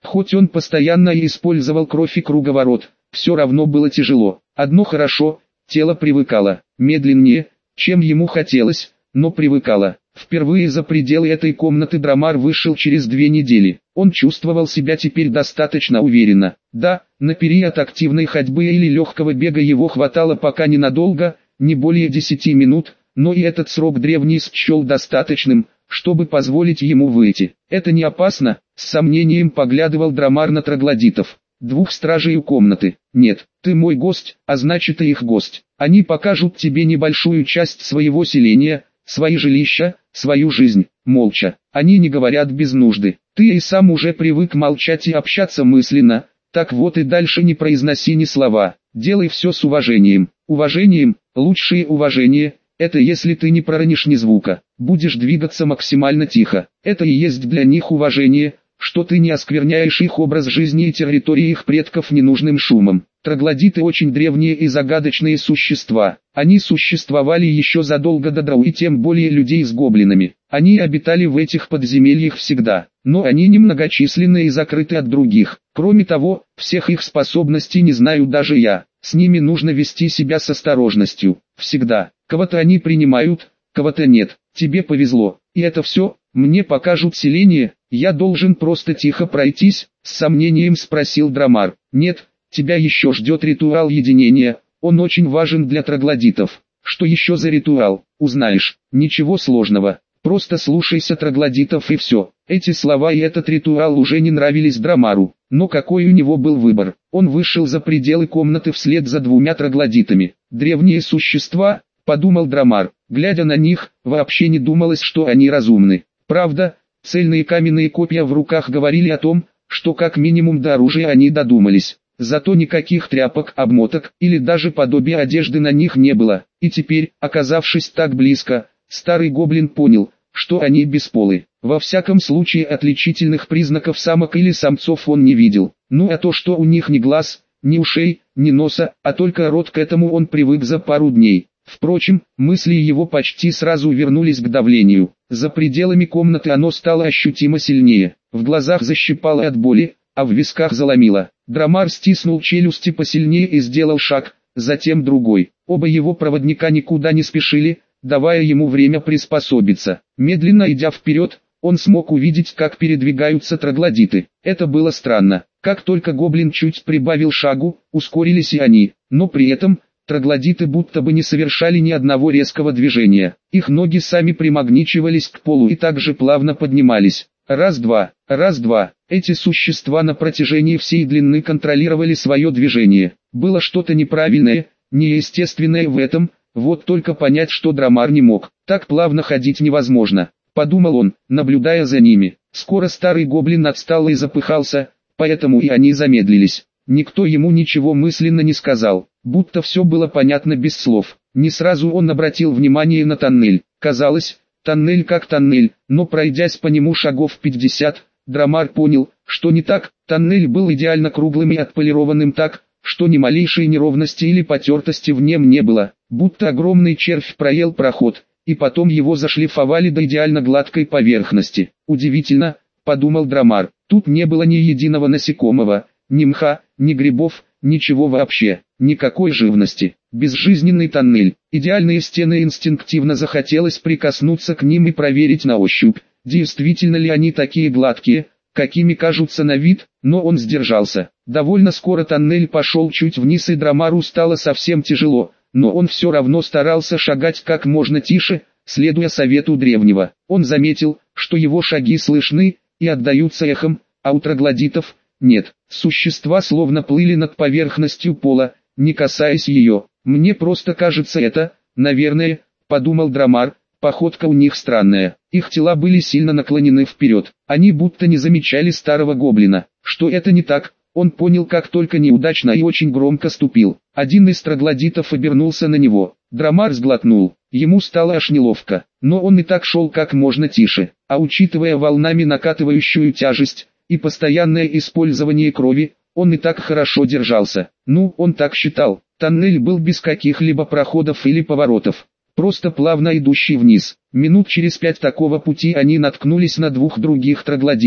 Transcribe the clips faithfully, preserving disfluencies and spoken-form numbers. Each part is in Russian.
Хоть он постоянно и использовал кровь и круговорот, все равно было тяжело. Одно хорошо, тело привыкало, медленнее, чем ему хотелось, но привыкало. Впервые за пределы этой комнаты Драмар вышел через две недели. Он чувствовал себя теперь достаточно уверенно. Да, на период активной ходьбы или легкого бега его хватало пока ненадолго, не более десяти минут, но и этот срок древний счел достаточным, чтобы позволить ему выйти. Это не опасно, с сомнением поглядывал Драмар на троглодитов. Двух стражей у комнаты. Нет, ты мой гость, а значит и их гость. Они покажут тебе небольшую часть своего селения, свои жилища, свою жизнь, молча. Они не говорят без нужды. Ты и сам уже привык молчать и общаться мысленно, так вот и дальше не произноси ни слова. Делай все с уважением. Уважением, лучшее уважение, это если ты не проронишь ни звука. Будешь двигаться максимально тихо. Это и есть для них уважение, что ты не оскверняешь их образ жизни и территории их предков ненужным шумом. Троглодиты очень древние и загадочные существа. Они существовали еще задолго до драу и тем более людей с гоблинами. Они обитали в этих подземельях всегда, но они немногочисленны и закрыты от других. Кроме того, всех их способностей не знаю даже я. С ними нужно вести себя с осторожностью. Всегда. Кого-то они принимают, кого-то нет. Тебе повезло. И это все? Мне покажут селение? Я должен просто тихо пройтись? С сомнением спросил Драмар. Нет, тебя еще ждет ритуал единения. Он очень важен для троглодитов. Что еще за ритуал? Узнаешь. Ничего сложного. Просто слушайся троглодитов и все. Эти слова и этот ритуал уже не нравились Драмару. Но какой у него был выбор? Он вышел за пределы комнаты вслед за двумя троглодитами. Древние существа, подумал Драмар. Глядя на них, вообще не думалось, что они разумны. Правда, цельные каменные копья в руках говорили о том, что как минимум до оружия они додумались. Зато никаких тряпок, обмоток или даже подобия одежды на них не было. И теперь, оказавшись так близко, старый гоблин понял, что они бесполы. Во всяком случае отличительных признаков самок или самцов он не видел. Ну а то, что у них ни глаз, ни ушей, ни носа, а только рот, к этому он привык за пару дней. Впрочем, мысли его почти сразу вернулись к давлению. За пределами комнаты оно стало ощутимо сильнее. В глазах защипало от боли, а в висках заломило. Драмар стиснул челюсти посильнее и сделал шаг, затем другой. Оба его проводника никуда не спешили, давая ему время приспособиться. Медленно идя вперед, он смог увидеть, как передвигаются троглодиты. Это было странно. Как только гоблин чуть прибавил шагу, ускорились и они, но при этом троглодиты будто бы не совершали ни одного резкого движения. Их ноги сами примагничивались к полу и также плавно поднимались. Раз-два, раз-два. Эти существа на протяжении всей длины контролировали свое движение. Было что-то неправильное, неестественное в этом, вот только понять, что Драмар не мог. Так плавно ходить невозможно, подумал он, наблюдая за ними. Скоро старый гоблин отстал и запыхался, поэтому и они замедлились. Никто ему ничего мысленно не сказал, будто все было понятно без слов. Не сразу он обратил внимание на тоннель. Казалось, тоннель как тоннель, но пройдясь по нему шагов пятьдесят, Драмар понял, что не так. Тоннель был идеально круглым и отполированным так, что ни малейшей неровности или потертости в нем не было, будто огромный червь проел проход, и потом его зашлифовали до идеально гладкой поверхности. Удивительно, подумал Драмар, тут не было ни единого насекомого, ни мха, ни грибов, ничего вообще, никакой живности. Безжизненный тоннель, идеальные стены, инстинктивно захотелось прикоснуться к ним и проверить на ощупь, действительно ли они такие гладкие, какими кажутся на вид, но он сдержался. Довольно скоро тоннель пошел чуть вниз и Драмару стало совсем тяжело, но он все равно старался шагать как можно тише, следуя совету древнего. Он заметил, что его шаги слышны и отдаются эхом, а у троглодитов нет. Существа словно плыли над поверхностью пола, не касаясь ее. Мне просто кажется это, наверное, подумал Драмар, походка у них странная. Их тела были сильно наклонены вперед. Они будто не замечали старого гоблина. Что это не так, он понял как только неудачно и очень громко ступил. Один из троглодитов обернулся на него. Драмар сглотнул. Ему стало аж неловко. Но он и так шел как можно тише. А учитывая волнами накатывающую тяжесть и постоянное использование крови, он и так хорошо держался. Ну, он так считал. Тоннель был без каких-либо проходов или поворотов, просто плавно идущий вниз. Минут через пять такого пути они наткнулись на двух других троглодитов.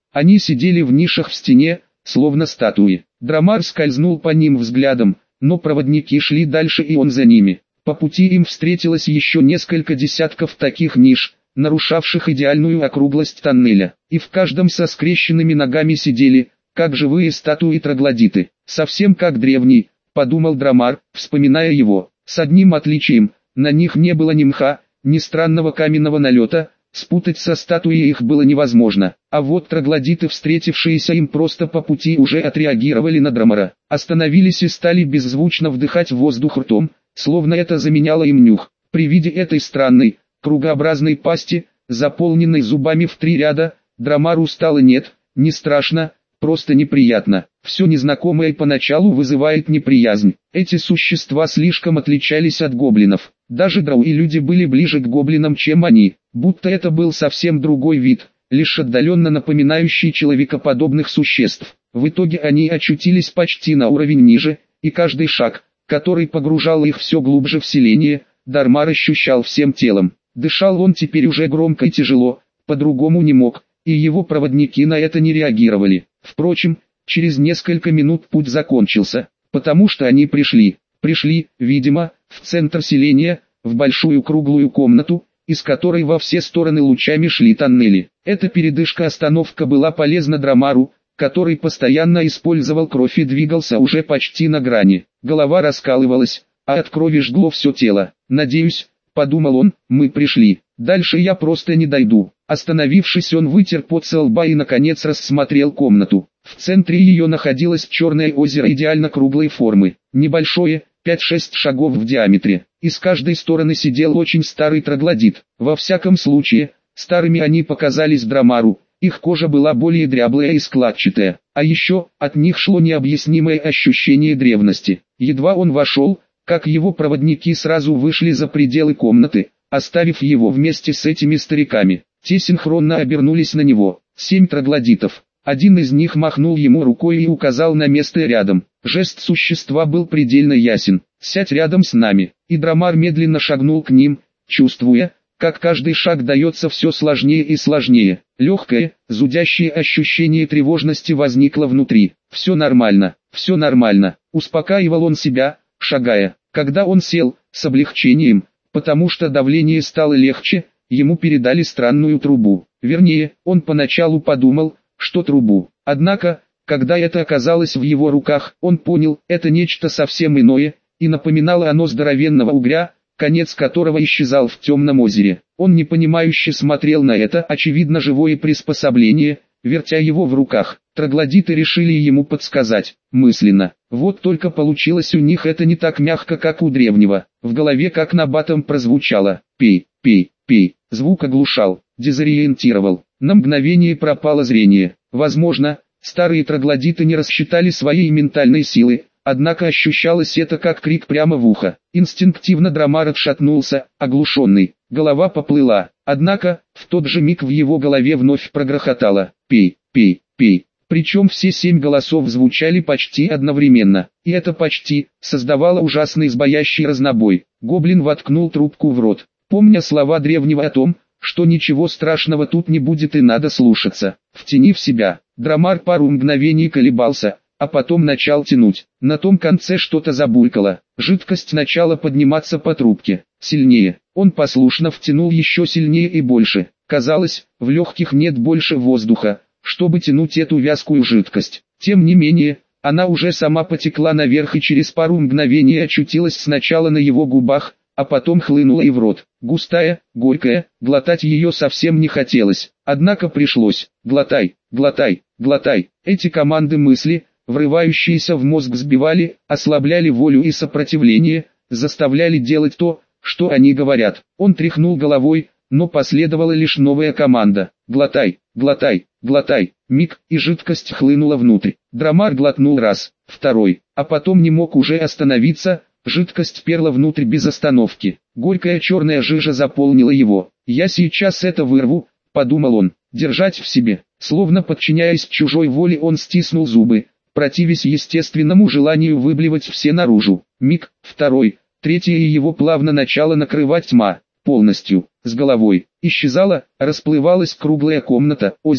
Они сидели в нишах в стене, словно статуи. Драмар скользнул по ним взглядом, но проводники шли дальше и он за ними. По пути им встретилось еще несколько десятков таких ниш, нарушавших идеальную округлость тоннеля, и в каждом со скрещенными ногами сидели, как живые статуи троглодиты. Совсем как древний, подумал Драмар, вспоминая его, с одним отличием: на них не было ни мха, ни странного каменного налета, спутать со статуей их было невозможно. А вот троглодиты, встретившиеся им просто по пути, уже отреагировали на Драмара, остановились и стали беззвучно вдыхать воздух ртом, словно это заменяло им нюх. При виде этой странной, кругообразной пасти, заполненной зубами в три ряда, Драмару стало нет, не страшно, просто неприятно. Все незнакомое поначалу вызывает неприязнь. Эти существа слишком отличались от гоблинов. Даже драу и люди были ближе к гоблинам, чем они, будто это был совсем другой вид, лишь отдаленно напоминающий человекоподобных существ. В итоге они очутились почти на уровень ниже, и каждый шаг, который погружал их все глубже в селение, Драмар ощущал всем телом. Дышал он теперь уже громко и тяжело, по-другому не мог, и его проводники на это не реагировали. Впрочем, через несколько минут путь закончился, потому что они пришли, пришли, видимо, в центр селения, в большую круглую комнату, из которой во все стороны лучами шли тоннели. Эта передышка-остановка была полезна Драмару, который постоянно использовал кровь и двигался уже почти на грани. Голова раскалывалась, а от крови жгло все тело. «Надеюсь», — подумал он, — «мы пришли. Дальше я просто не дойду». Остановившись, он вытер пот со лба и наконец рассмотрел комнату. В центре ее находилось черное озеро идеально круглой формы, небольшое, пять-шесть шагов в диаметре, и с каждой стороны сидел очень старый троглодит. Во всяком случае, старыми они показались Драмару, их кожа была более дряблая и складчатая, а еще, от них шло необъяснимое ощущение древности. Едва он вошел, как его проводники сразу вышли за пределы комнаты, оставив его вместе с этими стариками. Те синхронно обернулись на него. Семь троглодитов. Один из них махнул ему рукой и указал на место рядом. Жест существа был предельно ясен. «Сядь рядом с нами». И Драмар медленно шагнул к ним, чувствуя, как каждый шаг дается все сложнее и сложнее. Легкое, зудящее ощущение тревожности возникло внутри. «Все нормально, все нормально», — успокаивал он себя, шагая. Когда он сел, с облегчением, потому что давление стало легче, ему передали странную трубу. Вернее, он поначалу подумал, что трубу. Однако, когда это оказалось в его руках, он понял, это нечто совсем иное, и напоминало оно здоровенного угря, конец которого исчезал в темном озере. Он непонимающе смотрел на это, очевидно, живое приспособление, вертя его в руках. Троглодиты решили ему подсказать, мысленно. Вот только получилось у них это не так мягко, как у древнего. В голове как набатом прозвучало: «Пей, пей, пей». Звук оглушал, дезориентировал. На мгновение пропало зрение. Возможно, старые троглодиты не рассчитали своей ментальной силы, однако ощущалось это как крик прямо в ухо. Инстинктивно Драмар отшатнулся, оглушенный. Голова поплыла. Однако, в тот же миг в его голове вновь прогрохотало: «Пей, пей, пей». Причем все семь голосов звучали почти одновременно, и это почти создавало ужасный сбоящий разнобой. Гоблин воткнул трубку в рот, помня слова древнего о том, что ничего страшного тут не будет и надо слушаться. Втянив себя, Драмар пару мгновений колебался, а потом начал тянуть. На том конце что-то забулькало, жидкость начала подниматься по трубке. Сильнее, он послушно втянул еще сильнее и больше. Казалось, в легких нет больше воздуха, чтобы тянуть эту вязкую жидкость. Тем не менее, она уже сама потекла наверх и через пару мгновений очутилась сначала на его губах, а потом хлынула и в рот. Густая, горькая, глотать ее совсем не хотелось, однако пришлось. «Глотай, глотай, глотай». Эти команды мысли, врывающиеся в мозг, сбивали, ослабляли волю и сопротивление, заставляли делать то, что они говорят. Он тряхнул головой, но последовала лишь новая команда: «Глотай, глотай, глотай». Миг, и жидкость хлынула внутрь. Драмар глотнул раз, второй, а потом не мог уже остановиться. Жидкость перла внутрь без остановки. Горькая черная жижа заполнила его. «Я сейчас это вырву», — подумал он. Держать в себе, словно подчиняясь чужой воле, он стиснул зубы, противясь естественному желанию выблевать все наружу. Миг, второй, третий, и его плавно начала накрывать тьма. Полностью, с головой, исчезала, расплывалась круглая комната, озеро,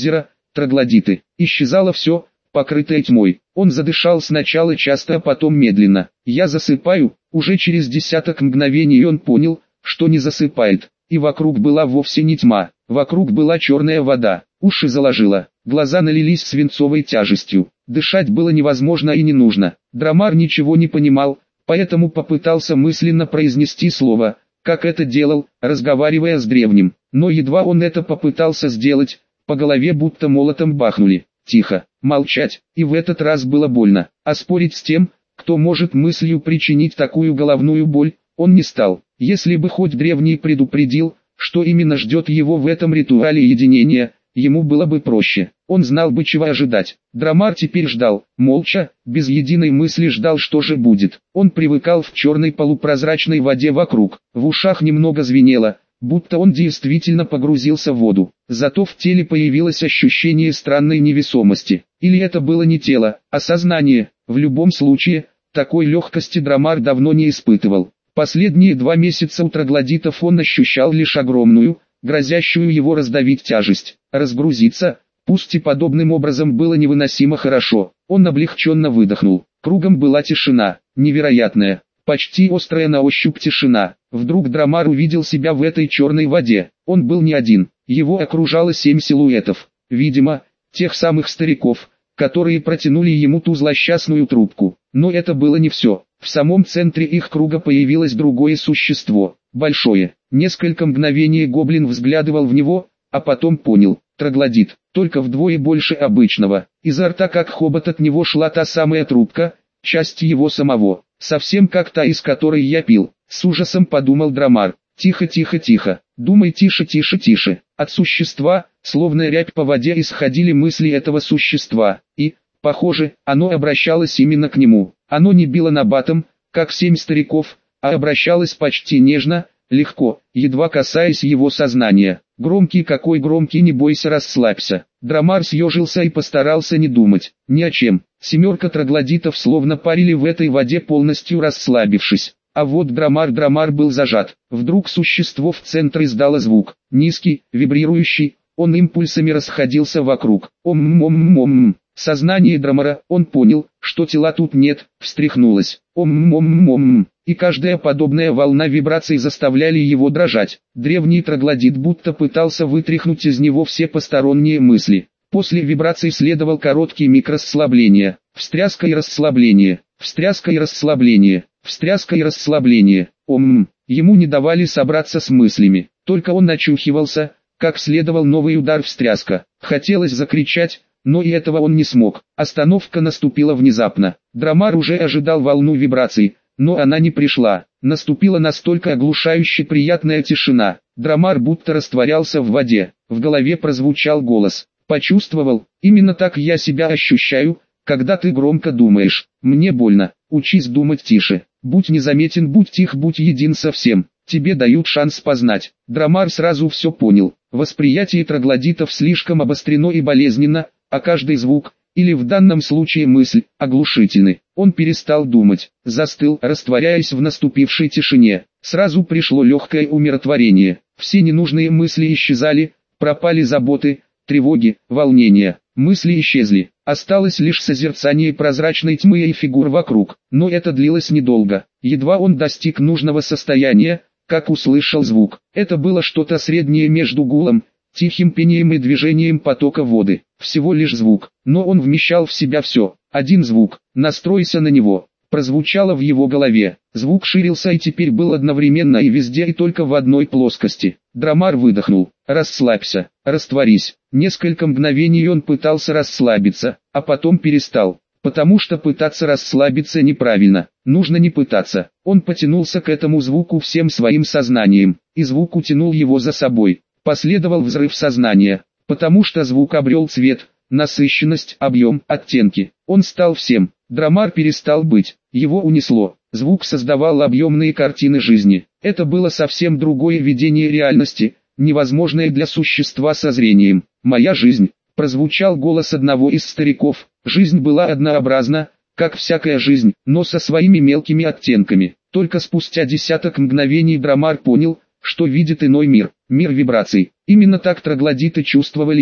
троглодиты. Исчезало все, покрытое тьмой. Он задышал сначала часто, а потом медленно. «Я засыпаю». Уже через десяток мгновений он понял, что не засыпает. И вокруг была вовсе не тьма. Вокруг была черная вода. Уши заложило. Глаза налились свинцовой тяжестью. Дышать было невозможно и не нужно. Драмар ничего не понимал, поэтому попытался мысленно произнести слово, как это делал, разговаривая с древним. Но едва он это попытался сделать, по голове будто молотом бахнули. Тихо, молчать, и в этот раз было больно. А спорить с тем, кто может мыслью причинить такую головную боль, он не стал. Если бы хоть древний предупредил, что именно ждет его в этом ритуале единения, ему было бы проще. Он знал бы, чего ожидать. Драмар теперь ждал, молча, без единой мысли ждал, что же будет. Он привыкал в черной полупрозрачной воде вокруг. В ушах немного звенело, будто он действительно погрузился в воду. Зато в теле появилось ощущение странной невесомости. Или это было не тело, а сознание. В любом случае, такой легкости Драмар давно не испытывал. Последние два месяца у троглодитов он ощущал лишь огромную, грозящую его раздавить тяжесть. Разгрузиться, пусть и подобным образом, было невыносимо хорошо. Он облегченно выдохнул. Кругом была тишина, невероятная, почти острая на ощупь тишина. Вдруг Драмар увидел себя в этой черной воде. Он был не один, его окружало семь силуэтов. Видимо, тех самых стариков, которые протянули ему ту злосчастную трубку. Но это было не все. В самом центре их круга появилось другое существо, большое. Несколько мгновений гоблин взглядывал в него, а потом понял, троглодит, только вдвое больше обычного. Изо рта как хобот от него шла та самая трубка, часть его самого, совсем как та, из которой я пил. С ужасом подумал Драмар. Тихо, тихо, тихо, думай тише, тише, тише. От существа, словно рябь по воде, исходили мысли этого существа, и, похоже, оно обращалось именно к нему. Оно не било набатом, как семь стариков, а обращалось почти нежно, легко, едва касаясь его сознания. Громкий, какой громкий, не бойся, расслабься. Драмар съежился и постарался не думать ни о чем. Семерка троглодитов словно парили в этой воде, полностью расслабившись. А вот Драмар Драмар был зажат. Вдруг существо в центре издало звук, низкий, вибрирующий, он импульсами расходился вокруг. Ом-м-ом-м-ом. Сознание Драмара, он понял, что тела тут нет, встряхнулось. Ом-м-ом-м. И каждая подобная волна вибраций заставляли его дрожать. Древний троглодит будто пытался вытряхнуть из него все посторонние мысли. После вибраций следовал короткий миг расслабления. Встряска и расслабление. Встряска и расслабление. Встряска и расслабление. Ом. Ему не давали собраться с мыслями. Только он очухивался, как следовал новый удар встряска. Хотелось закричать, но и этого он не смог. Остановка наступила внезапно. Драмар уже ожидал волну вибраций, но она не пришла. Наступила настолько оглушающе приятная тишина. Драмар будто растворялся в воде. В голове прозвучал голос. Почувствовал, именно так я себя ощущаю, когда ты громко думаешь. Мне больно, учись думать тише. Будь незаметен, будь тих, будь един со всем. Тебе дают шанс познать. Драмар сразу все понял. Восприятие троглодитов слишком обострено и болезненно, а каждый звук, или в данном случае мысль, оглушительны. Он перестал думать, застыл, растворяясь в наступившей тишине. Сразу пришло легкое умиротворение. Все ненужные мысли исчезали, пропали заботы, тревоги, волнения. Мысли исчезли. Осталось лишь созерцание прозрачной тьмы и фигур вокруг. Но это длилось недолго. Едва он достиг нужного состояния, как услышал звук. Это было что-то среднее между гулом, тихим пением и движением потока воды. Всего лишь звук, но он вмещал в себя все. Один звук, настройся на него, прозвучало в его голове. Звук ширился и теперь был одновременно и везде, и только в одной плоскости. Драмар выдохнул. Расслабься, растворись. Несколько мгновений он пытался расслабиться, а потом перестал. Потому что пытаться расслабиться неправильно, нужно не пытаться. Он потянулся к этому звуку всем своим сознанием, и звук утянул его за собой. Последовал взрыв сознания, потому что звук обрел цвет, насыщенность, объем, оттенки. Он стал всем. Драмар перестал быть, его унесло. Звук создавал объемные картины жизни. Это было совсем другое видение реальности, невозможное для существа со зрением. «Моя жизнь», — прозвучал голос одного из стариков. Жизнь была однообразна, как всякая жизнь, но со своими мелкими оттенками. Только спустя десяток мгновений Драмар понял, что видит иной мир, мир вибраций. Именно так троглодиты чувствовали мир.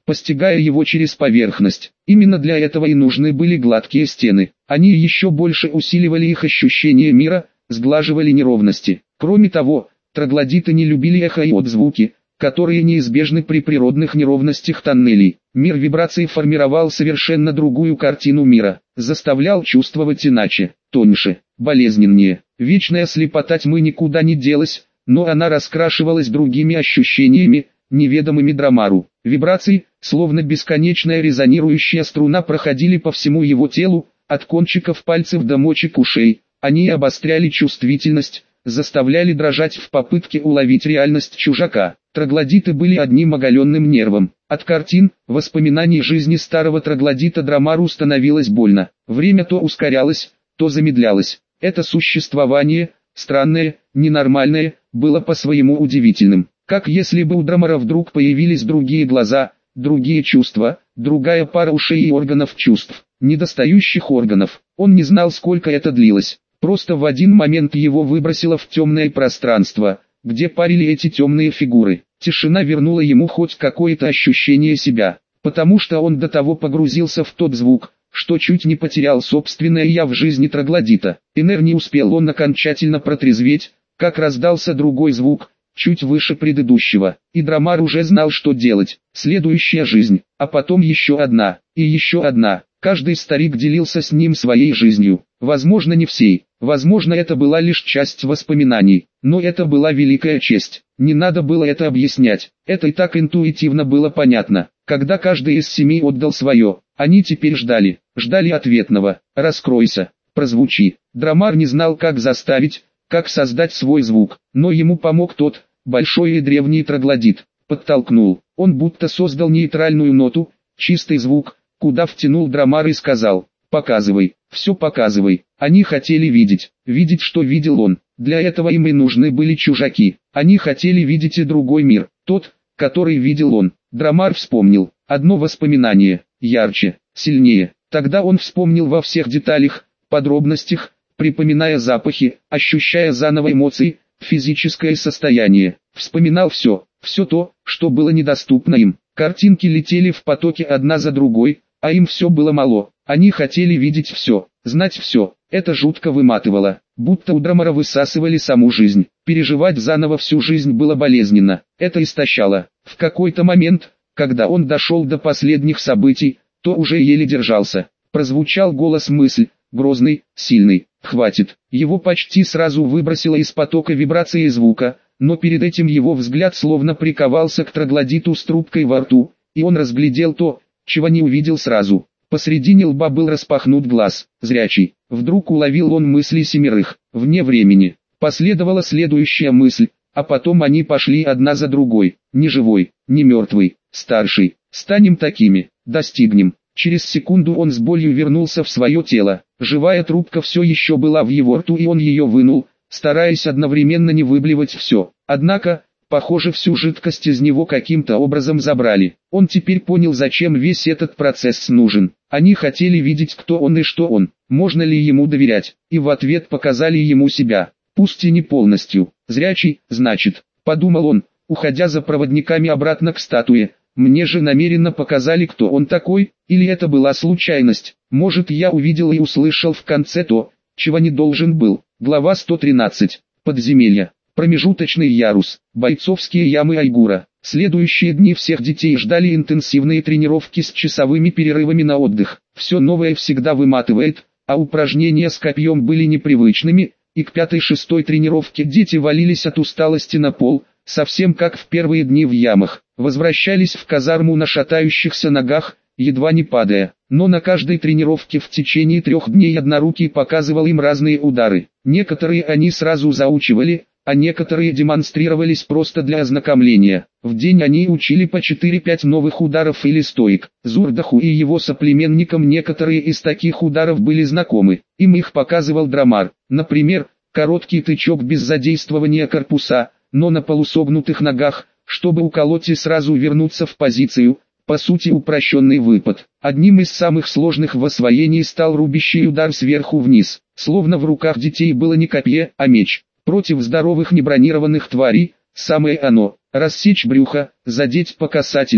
постигая его через поверхность. Именно для этого и нужны были гладкие стены. Они еще больше усиливали их ощущение мира, сглаживали неровности. Кроме того, троглодиты не любили эхо и отзвуки, которые неизбежны при природных неровностях тоннелей. Мир вибраций формировал совершенно другую картину мира, заставлял чувствовать иначе, тоньше, болезненнее. Вечная слепота тьмы никуда не делась, но она раскрашивалась другими ощущениями, неведомыми Драмару. Вибрации, словно бесконечная резонирующая струна, проходили по всему его телу, от кончиков пальцев до мочек ушей. Они обостряли чувствительность, заставляли дрожать в попытке уловить реальность чужака. Троглодиты были одним оголенным нервом. От картин, воспоминаний жизни старого троглодита Драмару становилось больно. Время то ускорялось, то замедлялось. Это существование, странное, ненормальное, было по-своему удивительным. Как если бы у Драмара вдруг появились другие глаза, другие чувства, другая пара ушей и органов чувств, недостающих органов. Он не знал, сколько это длилось. Просто в один момент его выбросило в темное пространство, где парили эти темные фигуры. Тишина вернула ему хоть какое-то ощущение себя, потому что он до того погрузился в тот звук, что чуть не потерял собственное «я» в жизни троглодита. Инер не успел он окончательно протрезветь, как раздался другой звук, чуть выше предыдущего, и Драмар уже знал, что делать. Следующая жизнь, а потом еще одна, и еще одна. Каждый старик делился с ним своей жизнью, возможно не всей, возможно это была лишь часть воспоминаний, но это была великая честь, не надо было это объяснять, это и так интуитивно было понятно. Когда каждый из семи отдал свое, они теперь ждали, ждали ответного. «Раскройся, прозвучи». Драмар не знал, как заставить, как создать свой звук, но ему помог тот, большой и древний троглодит, подтолкнул. Он будто создал нейтральную ноту, чистый звук, куда втянул Драмар и сказал: «Показывай, все показывай». Они хотели видеть, видеть, что видел он. Для этого им и нужны были чужаки. Они хотели видеть и другой мир, тот, который видел он. Драмар вспомнил одно воспоминание, ярче, сильнее. Тогда он вспомнил во всех деталях, подробностях, припоминая запахи, ощущая заново эмоции, физическое состояние. Вспоминал все, все то, что было недоступно им. Картинки летели в потоке одна за другой, а им все было мало. Они хотели видеть все, знать все. Это жутко выматывало, будто у Драмара высасывали саму жизнь. Переживать заново всю жизнь было болезненно. Это истощало. В какой-то момент, когда он дошел до последних событий, то уже еле держался. Прозвучал голос мысль, грозный, сильный. «Хватит». Его почти сразу выбросило из потока вибрации звука, но перед этим его взгляд словно приковался к троглодиту с трубкой во рту, и он разглядел то, чего не увидел сразу. Посредине лба был распахнут глаз, зрячий. Вдруг уловил он мысли семерых, вне времени. Последовала следующая мысль, а потом они пошли одна за другой. Не живой, не мертвый, старший. Станем такими, достигнем. Через секунду он с болью вернулся в свое тело. Живая трубка все еще была в его рту, и он ее вынул, стараясь одновременно не выблевать все. Однако, похоже, всю жидкость из него каким-то образом забрали. Он теперь понял, зачем весь этот процесс нужен. Они хотели видеть, кто он и что он, можно ли ему доверять, и в ответ показали ему себя. Пусть и не полностью. Зрячий, значит, подумал он, уходя за проводниками обратно к статуе. Мне же намеренно показали, кто он такой, или это была случайность. Может, я увидел и услышал в конце то, чего не должен был. Глава сто тринадцать. Подземелья. Промежуточный ярус. Бойцовские ямы Айгура. Следующие дни всех детей ждали интенсивные тренировки с часовыми перерывами на отдых. Все новое всегда выматывает, а упражнения с копьем были непривычными, и к пятой-шестой тренировке дети валились от усталости на пол, совсем как в первые дни в ямах. Возвращались в казарму на шатающихся ногах, едва не падая. Но на каждой тренировке в течение трех дней однорукий показывал им разные удары. Некоторые они сразу заучивали, а некоторые демонстрировались просто для ознакомления. В день они учили по четыре-пять новых ударов или стоек. Зурдаху и его соплеменникам некоторые из таких ударов были знакомы. Им их показывал Драмар. Например, короткий тычок без задействования корпуса, но на полусогнутых ногах, чтобы уколоть и сразу вернуться в позицию, по сути упрощенный выпад. Одним из самых сложных в освоении стал рубящий удар сверху вниз, словно в руках детей было не копье, а меч. Против здоровых небронированных тварей, самое оно, рассечь брюхо, задеть по касательной,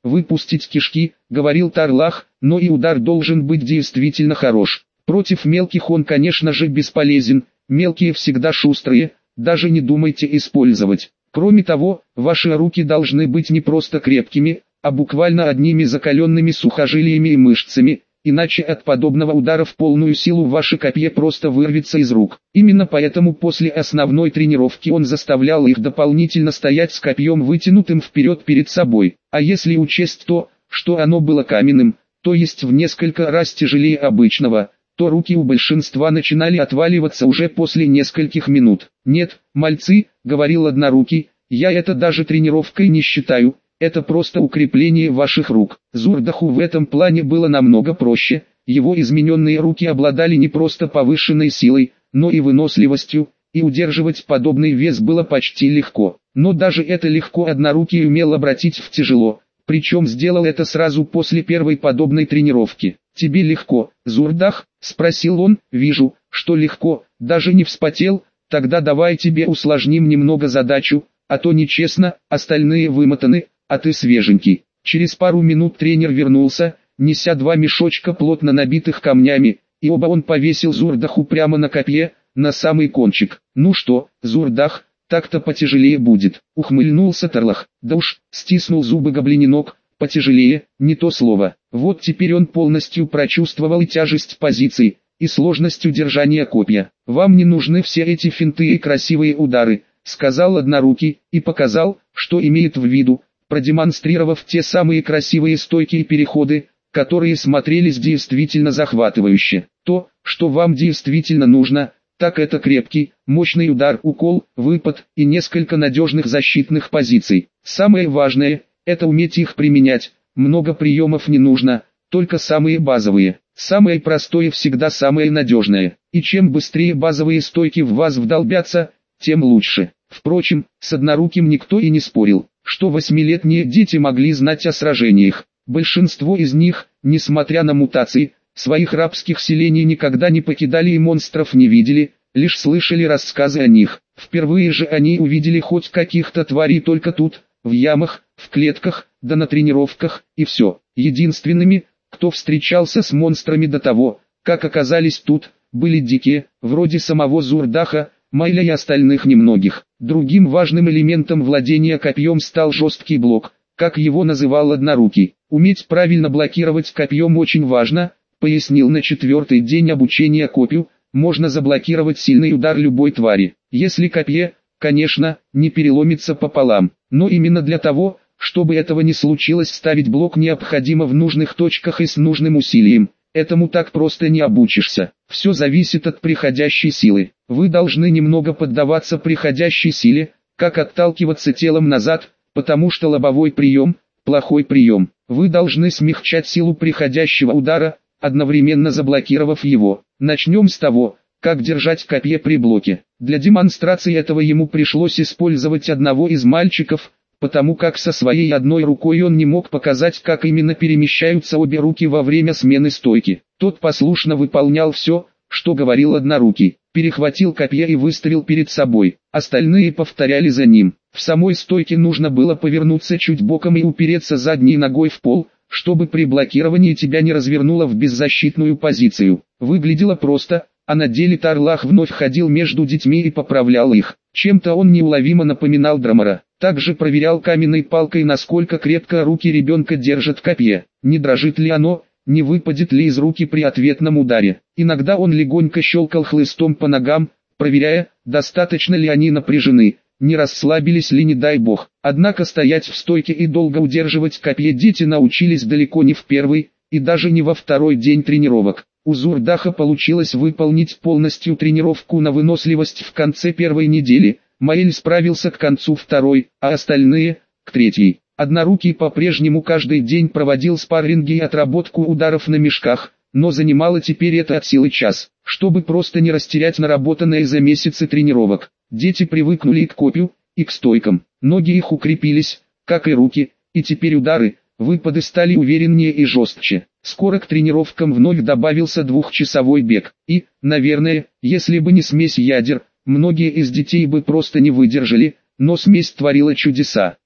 выпустить кишки, говорил Тарлах, но и удар должен быть действительно хорош. Против мелких он, конечно же, бесполезен, мелкие всегда шустрые, даже не думайте использовать. Кроме того, ваши руки должны быть не просто крепкими, а буквально одними закаленными сухожилиями и мышцами, иначе от подобного удара в полную силу ваше копье просто вырвется из рук. Именно поэтому после основной тренировки он заставлял их дополнительно стоять с копьем вытянутым вперед перед собой. А если учесть то, что оно было каменным, то есть в несколько раз тяжелее обычного, то руки у большинства начинали отваливаться уже после нескольких минут. «Нет, мальцы», — говорил Однорукий, — «я это даже тренировкой не считаю, это просто укрепление ваших рук». Зурдаху в этом плане было намного проще, его измененные руки обладали не просто повышенной силой, но и выносливостью, и удерживать подобный вес было почти легко. Но даже это легко Однорукий умел обратить в тяжело, причем сделал это сразу после первой подобной тренировки. «Тебе легко, Зурдах?» — спросил он. «Вижу, что легко, даже не вспотел, тогда давай тебе усложним немного задачу, а то нечестно, остальные вымотаны, а ты свеженький». Через пару минут тренер вернулся, неся два мешочка плотно набитых камнями, и оба он повесил Зурдаху прямо на копье, на самый кончик. «Ну что, Зурдах, так-то потяжелее будет», — ухмыльнулся Тарлах. «Да уж», — стиснул зубы гоблининок, — «потяжелее, не то слово». Вот теперь он полностью прочувствовал и тяжесть позиций, и сложность удержания копья. «Вам не нужны все эти финты и красивые удары», — сказал Однорукий, и показал, что имеет в виду, продемонстрировав те самые красивые стойки и переходы, которые смотрелись действительно захватывающе. «То, что вам действительно нужно, так это крепкий, мощный удар, укол, выпад и несколько надежных защитных позиций. Самое важное — это уметь их применять, много приемов не нужно, только самые базовые. Самое простое всегда самое надежное, и чем быстрее базовые стойки в вас вдолбятся, тем лучше». Впрочем, с Одноруким никто и не спорил, что восьмилетние дети могли знать о сражениях. Большинство из них, несмотря на мутации, своих рабских селений никогда не покидали и монстров не видели, лишь слышали рассказы о них. Впервые же они увидели хоть каких-то тварей только тут, в ямах, в клетках, да на тренировках, и все. Единственными, кто встречался с монстрами до того, как оказались тут, были дикие, вроде самого Зурдаха, Майля и остальных немногих. Другим важным элементом владения копьем стал жесткий блок, как его называл Однорукий. «Уметь правильно блокировать копьем очень важно», — пояснил на четвертый день обучения копью, «можно заблокировать сильный удар любой твари, если копье, конечно, не переломится пополам. Но именно для того, чтобы этого не случилось, ставить блок необходимо в нужных точках и с нужным усилием. Этому так просто не обучишься. Все зависит от приходящей силы. Вы должны немного поддаваться приходящей силе, как отталкиваться телом назад, потому что лобовой прием – плохой прием. Вы должны смягчать силу приходящего удара, одновременно заблокировав его. Начнем с того, как держать копье при блоке. Для демонстрации этого ему пришлось использовать одного из мальчиков, потому как со своей одной рукой он не мог показать, как именно перемещаются обе руки во время смены стойки. Тот послушно выполнял все, что говорил Однорукий, перехватил копье и выставил перед собой. Остальные повторяли за ним. В самой стойке нужно было повернуться чуть боком и упереться задней ногой в пол, чтобы при блокировании тебя не развернуло в беззащитную позицию. Выглядело просто, а на деле Тарлах вновь ходил между детьми и поправлял их. Чем-то он неуловимо напоминал Драмара. Также проверял каменной палкой, насколько крепко руки ребенка держат копье, не дрожит ли оно, не выпадет ли из руки при ответном ударе. Иногда он легонько щелкал хлыстом по ногам, проверяя, достаточно ли они напряжены, не расслабились ли, не дай бог. Однако стоять в стойке и долго удерживать копье дети научились далеко не в первый, и даже не во второй день тренировок. У Зурдаха получилось выполнить полностью тренировку на выносливость в конце первой недели, Маэль справился к концу второй, а остальные – к третьей. Однорукий по-прежнему каждый день проводил спарринги и отработку ударов на мешках, но занимало теперь это от силы час, чтобы просто не растерять наработанное за месяцы тренировок. Дети привыкнули и к копью, и к стойкам, ноги их укрепились, как и руки, и теперь удары, выпады стали увереннее и жестче. Скоро к тренировкам вновь добавился двухчасовой бег, и, наверное, если бы не смесь ядер, многие из детей бы просто не выдержали, но смесь творила чудеса.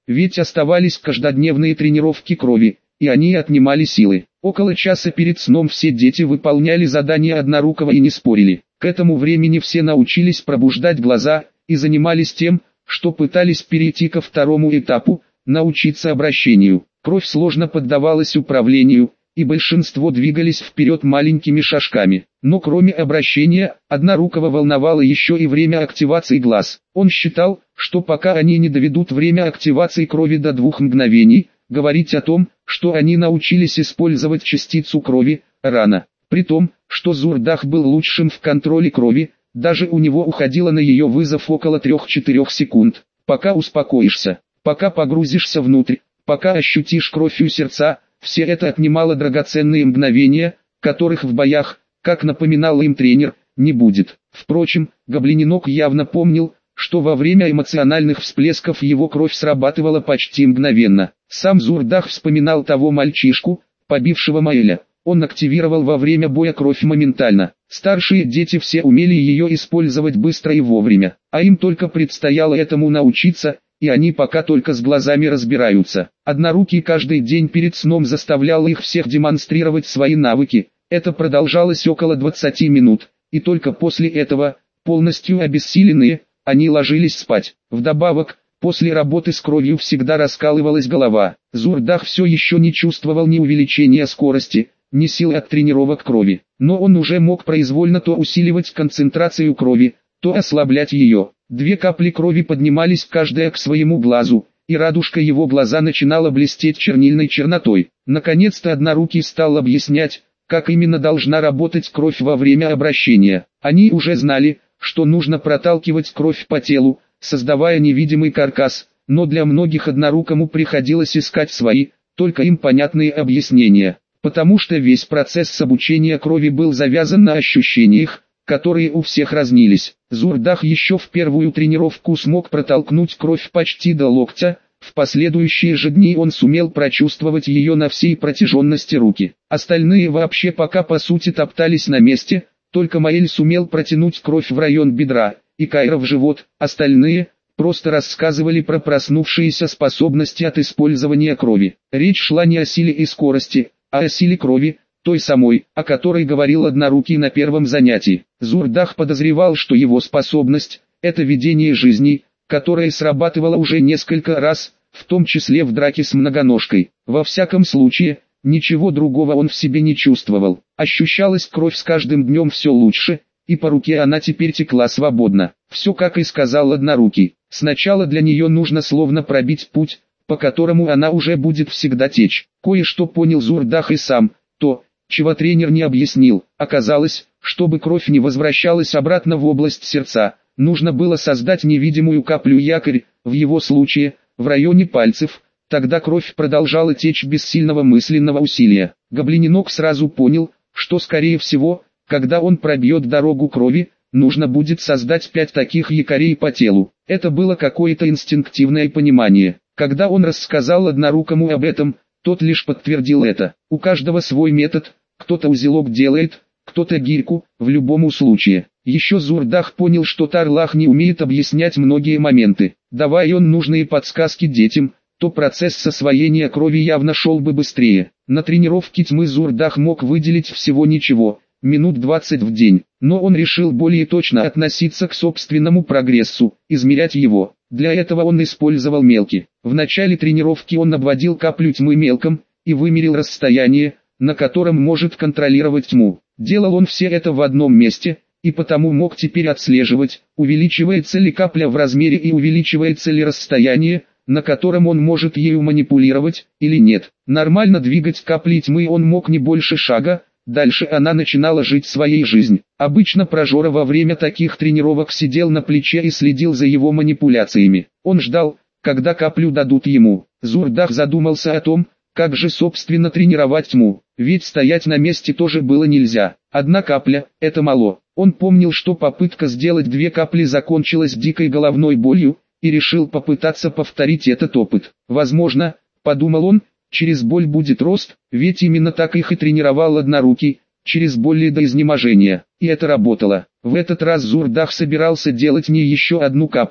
ведь оставались каждодневные тренировки крови, и они отнимали силы. Около часа перед сном все дети выполняли задания Однорукого и не спорили. К этому времени все научились пробуждать глаза и занимались тем, что пытались перейти ко второму этапу, научиться обращению. Кровь сложно поддавалась управлению, и большинство двигались вперед маленькими шажками. Но кроме обращения, Однорукого волновало еще и время активации глаз. Он считал, что пока они не доведут время активации крови до двух мгновений, говорить о том, что они научились использовать частицу крови, рано. При том, что Зурдах был лучшим в контроле крови, даже у него уходило на ее вызов около трёх-четырёх секунд. Пока успокоишься, пока погрузишься внутрь, пока ощутишь кровь у сердца, все это отнимало драгоценные мгновения, которых в боях, как напоминал им тренер, не будет. Впрочем, Гоблиненок явно помнил, что во время эмоциональных всплесков его кровь срабатывала почти мгновенно. Сам Зурдах вспоминал того мальчишку, побившего Маэля. Он активировал во время боя кровь моментально. Старшие дети все умели ее использовать быстро и вовремя, а им только предстояло этому научиться, и они пока только с глазами разбираются. Однорукий каждый день перед сном заставлял их всех демонстрировать свои навыки. Это продолжалось около двадцати минут, и только после этого, полностью обессиленные, они ложились спать. Вдобавок, после работы с кровью всегда раскалывалась голова. Зурдах все еще не чувствовал ни увеличения скорости, ни сил от тренировок крови, но он уже мог произвольно то усиливать концентрацию крови, то ослаблять ее. Две капли крови поднимались каждая к своему глазу, и радужка его глаза начинала блестеть чернильной чернотой. Наконец-то Однорукий стал объяснять, как именно должна работать кровь во время обращения. Они уже знали, что нужно проталкивать кровь по телу, создавая невидимый каркас, но для многих Однорукому приходилось искать свои, только им понятные объяснения, потому что весь процесс обучения крови был завязан на ощущениях, которые у всех разнились. Зурдах еще в первую тренировку смог протолкнуть кровь почти до локтя, в последующие же дни он сумел прочувствовать ее на всей протяженности руки. Остальные вообще пока по сути топтались на месте, только Маэль сумел протянуть кровь в район бедра, и Кайра в живот, остальные просто рассказывали про проснувшиеся способности от использования крови. Речь шла не о силе и скорости, а о силе крови, той самой, о которой говорил Однорукий на первом занятии. Зурдах подозревал, что его способность – это видение жизни, которое срабатывало уже несколько раз, в том числе в драке с Многоножкой. Во всяком случае, ничего другого он в себе не чувствовал. Ощущалась кровь с каждым днем все лучше, и по руке она теперь текла свободно. Все как и сказал Однорукий. Сначала для нее нужно словно пробить путь, по которому она уже будет всегда течь. Кое-что понял Зурдах и сам, то, чего тренер не объяснил. Оказалось, чтобы кровь не возвращалась обратно в область сердца, нужно было создать невидимую каплю-якорь, в его случае, в районе пальцев, тогда кровь продолжала течь без сильного мысленного усилия. Гоблиненок сразу понял, что скорее всего, когда он пробьет дорогу крови, нужно будет создать пять таких якорей по телу. Это было какое-то инстинктивное понимание. Когда он рассказал Однорукому об этом, тот лишь подтвердил это. У каждого свой метод, кто-то узелок делает, кто-то гирьку, в любом случае. Еще Зурдах понял, что Тарлах не умеет объяснять многие моменты. Давая он нужные подсказки детям, то процесс освоения крови явно шел бы быстрее. На тренировке тьмы Зурдах мог выделить всего ничего, минут двадцать в день, но он решил более точно относиться к собственному прогрессу, измерять его. Для этого он использовал мелки. В начале тренировки он обводил каплю тьмы мелком, и вымерил расстояние, на котором может контролировать тьму. Делал он все это в одном месте, и потому мог теперь отслеживать, увеличивается ли капля в размере и увеличивается ли расстояние, на котором он может ею манипулировать, или нет. Нормально двигать капли тьмы он мог не больше шага, дальше она начинала жить своей жизнью. Обычно Прожора во время таких тренировок сидел на плече и следил за его манипуляциями. Он ждал, когда каплю дадут ему. Зурдах задумался о том, как же собственно тренировать тьму, ведь стоять на месте тоже было нельзя. Одна капля – это мало. Он помнил, что попытка сделать две капли закончилась дикой головной болью, и решил попытаться повторить этот опыт. Возможно, подумал он, через боль будет рост, ведь именно так их и тренировал Однорукий, через боль и до изнеможения. И это работало. В этот раз Зурдах собирался делать не еще одну каплю,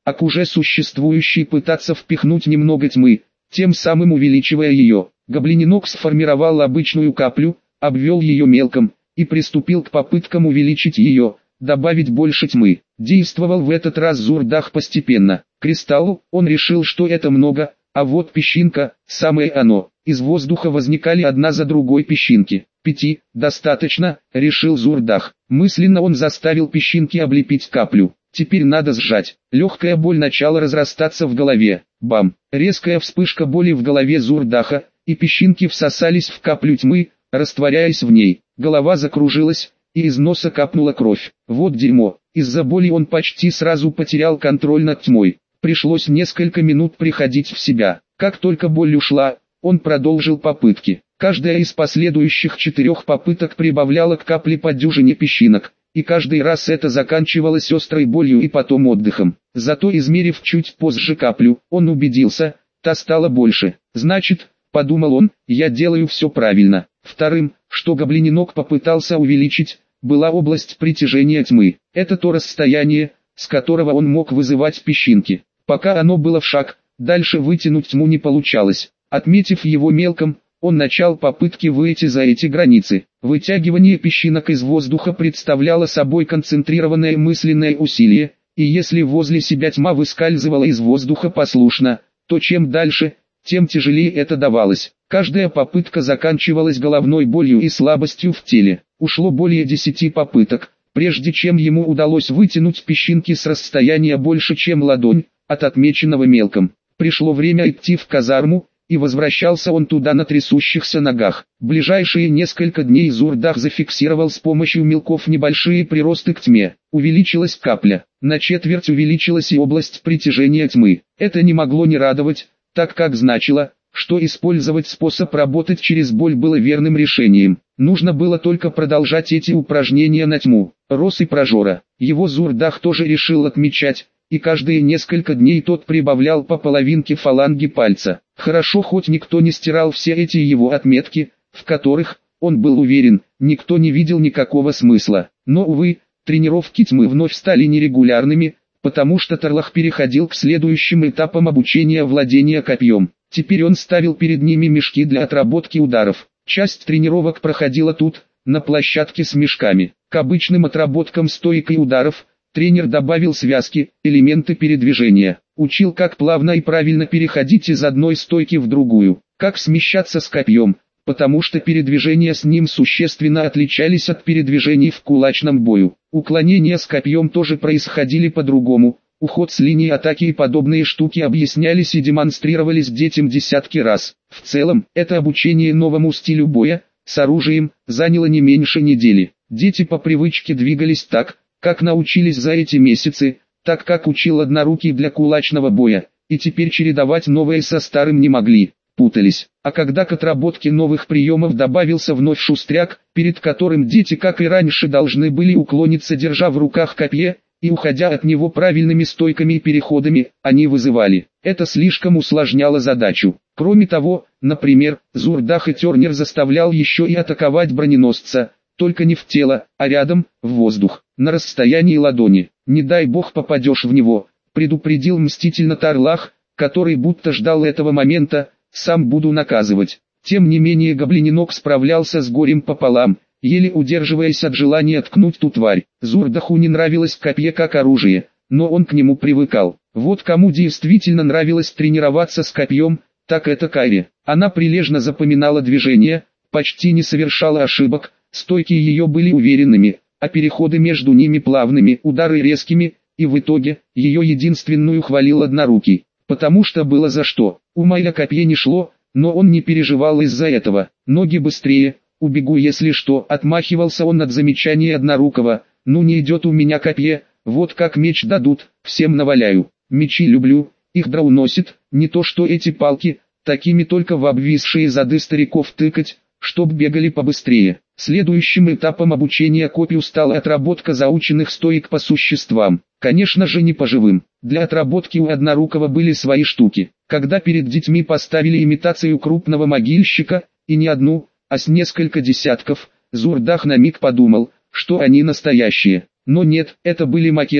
а к уже существующей пытаться впихнуть немного тьмы, тем самым увеличивая ее. Гоблининок сформировал обычную каплю, обвел ее мелком, и приступил к попыткам увеличить ее, добавить больше тьмы. Действовал в этот раз Зурдах постепенно. Кристаллу он решил, что это много, а вот песчинка – самое оно. Из воздуха возникали одна за другой песчинки. Пяти, достаточно, решил Зурдах. Мысленно он заставил песчинки облепить каплю. Теперь надо сжать. Легкая боль начала разрастаться в голове. Бам! Резкая вспышка боли в голове Зурдаха, и песчинки всосались в каплю тьмы, растворяясь в ней. Голова закружилась, и из носа капнула кровь. Вот дерьмо. Из-за боли он почти сразу потерял контроль над тьмой. Пришлось несколько минут приходить в себя. Как только боль ушла, он продолжил попытки. Каждая из последующих четырех попыток прибавляла к капле по дюжине песчинок, и каждый раз это заканчивалось острой болью и потом отдыхом. Зато измерив чуть позже каплю, он убедился, та стала больше. Значит, подумал он, я делаю все правильно. Вторым, что гоблининок попытался увеличить, была область притяжения тьмы. Это то расстояние, с которого он мог вызывать песчинки. Пока оно было в шаг, дальше вытянуть тьму не получалось. Отметив его мелком, он начал попытки выйти за эти границы. Вытягивание песчинок из воздуха представляло собой концентрированное мысленное усилие, и если возле себя тьма выскальзывала из воздуха послушно, то чем дальше, тем тяжелее это давалось. Каждая попытка заканчивалась головной болью и слабостью в теле. Ушло более десяти попыток, прежде чем ему удалось вытянуть песчинки с расстояния больше, чем ладонь, от отмеченного мелком. Пришло время идти в казарму, и возвращался он туда на трясущихся ногах. Ближайшие несколько дней Зурдах зафиксировал с помощью мелков небольшие приросты к тьме. Увеличилась капля, на четверть увеличилась и область притяжения тьмы. Это не могло не радовать, так как значило, что использовать способ работать через боль было верным решением. Нужно было только продолжать эти упражнения на тьму. Рос и прожора. Его Зурдах тоже решил отмечать, и каждые несколько дней тот прибавлял по половинке фаланги пальца. Хорошо, хоть никто не стирал все эти его отметки, в которых, он был уверен, никто не видел никакого смысла. Но, увы, тренировки тьмы вновь стали нерегулярными, потому что Тарлах переходил к следующим этапам обучения владения копьем. Теперь он ставил перед ними мешки для отработки ударов. Часть тренировок проходила тут, на площадке с мешками. К обычным отработкам стойк и ударов, тренер добавил связки, элементы передвижения. Учил, как плавно и правильно переходить из одной стойки в другую, как смещаться с копьем, потому что передвижения с ним существенно отличались от передвижений в кулачном бою. Уклонения с копьем тоже происходили по-другому. Уход с линии атаки и подобные штуки объяснялись и демонстрировались детям десятки раз. В целом, это обучение новому стилю боя, с оружием, заняло не меньше недели. Дети по привычке двигались так, как научились за эти месяцы, так как учил однорукий для кулачного боя, и теперь чередовать новое со старым не могли, путались. А когда к отработке новых приемов добавился вновь шустряк, перед которым дети как и раньше должны были уклониться, держа в руках копье, и уходя от него правильными стойками и переходами, они вызывали. Это слишком усложняло задачу. Кроме того, например, Зурдах и Тернер заставлял еще и атаковать броненосца, только не в тело, а рядом, в воздух, на расстоянии ладони. Не дай бог попадешь в него, предупредил мстительно Тарлах, который будто ждал этого момента, сам буду наказывать. Тем не менее гоблининок справлялся с горем пополам, еле удерживаясь от желания ткнуть ту тварь. Зурдаху не нравилось копье как оружие, но он к нему привыкал. Вот кому действительно нравилось тренироваться с копьем, так это Кайри. Она прилежно запоминала движения, почти не совершала ошибок, стойки ее были уверенными, а переходы между ними плавными, удары резкими, и в итоге, ее единственную хвалил однорукий, потому что было за что. У Майя копье не шло, но он не переживал из-за этого. Ноги быстрее, убегу если что, отмахивался он от замечания однорукого. Ну не идет у меня копье, вот как меч дадут, всем наваляю. Мечи люблю, их дра уносит, не то что эти палки, такими только в обвисшие зады стариков тыкать, чтоб бегали побыстрее. Следующим этапом обучения копью стала отработка заученных стоек по существам. Конечно же не по живым. Для отработки у однорукого были свои штуки. Когда перед детьми поставили имитацию крупного могильщика, и не одну, а с несколько десятков, Зурдах на миг подумал, что они настоящие. Но нет, это были макеты,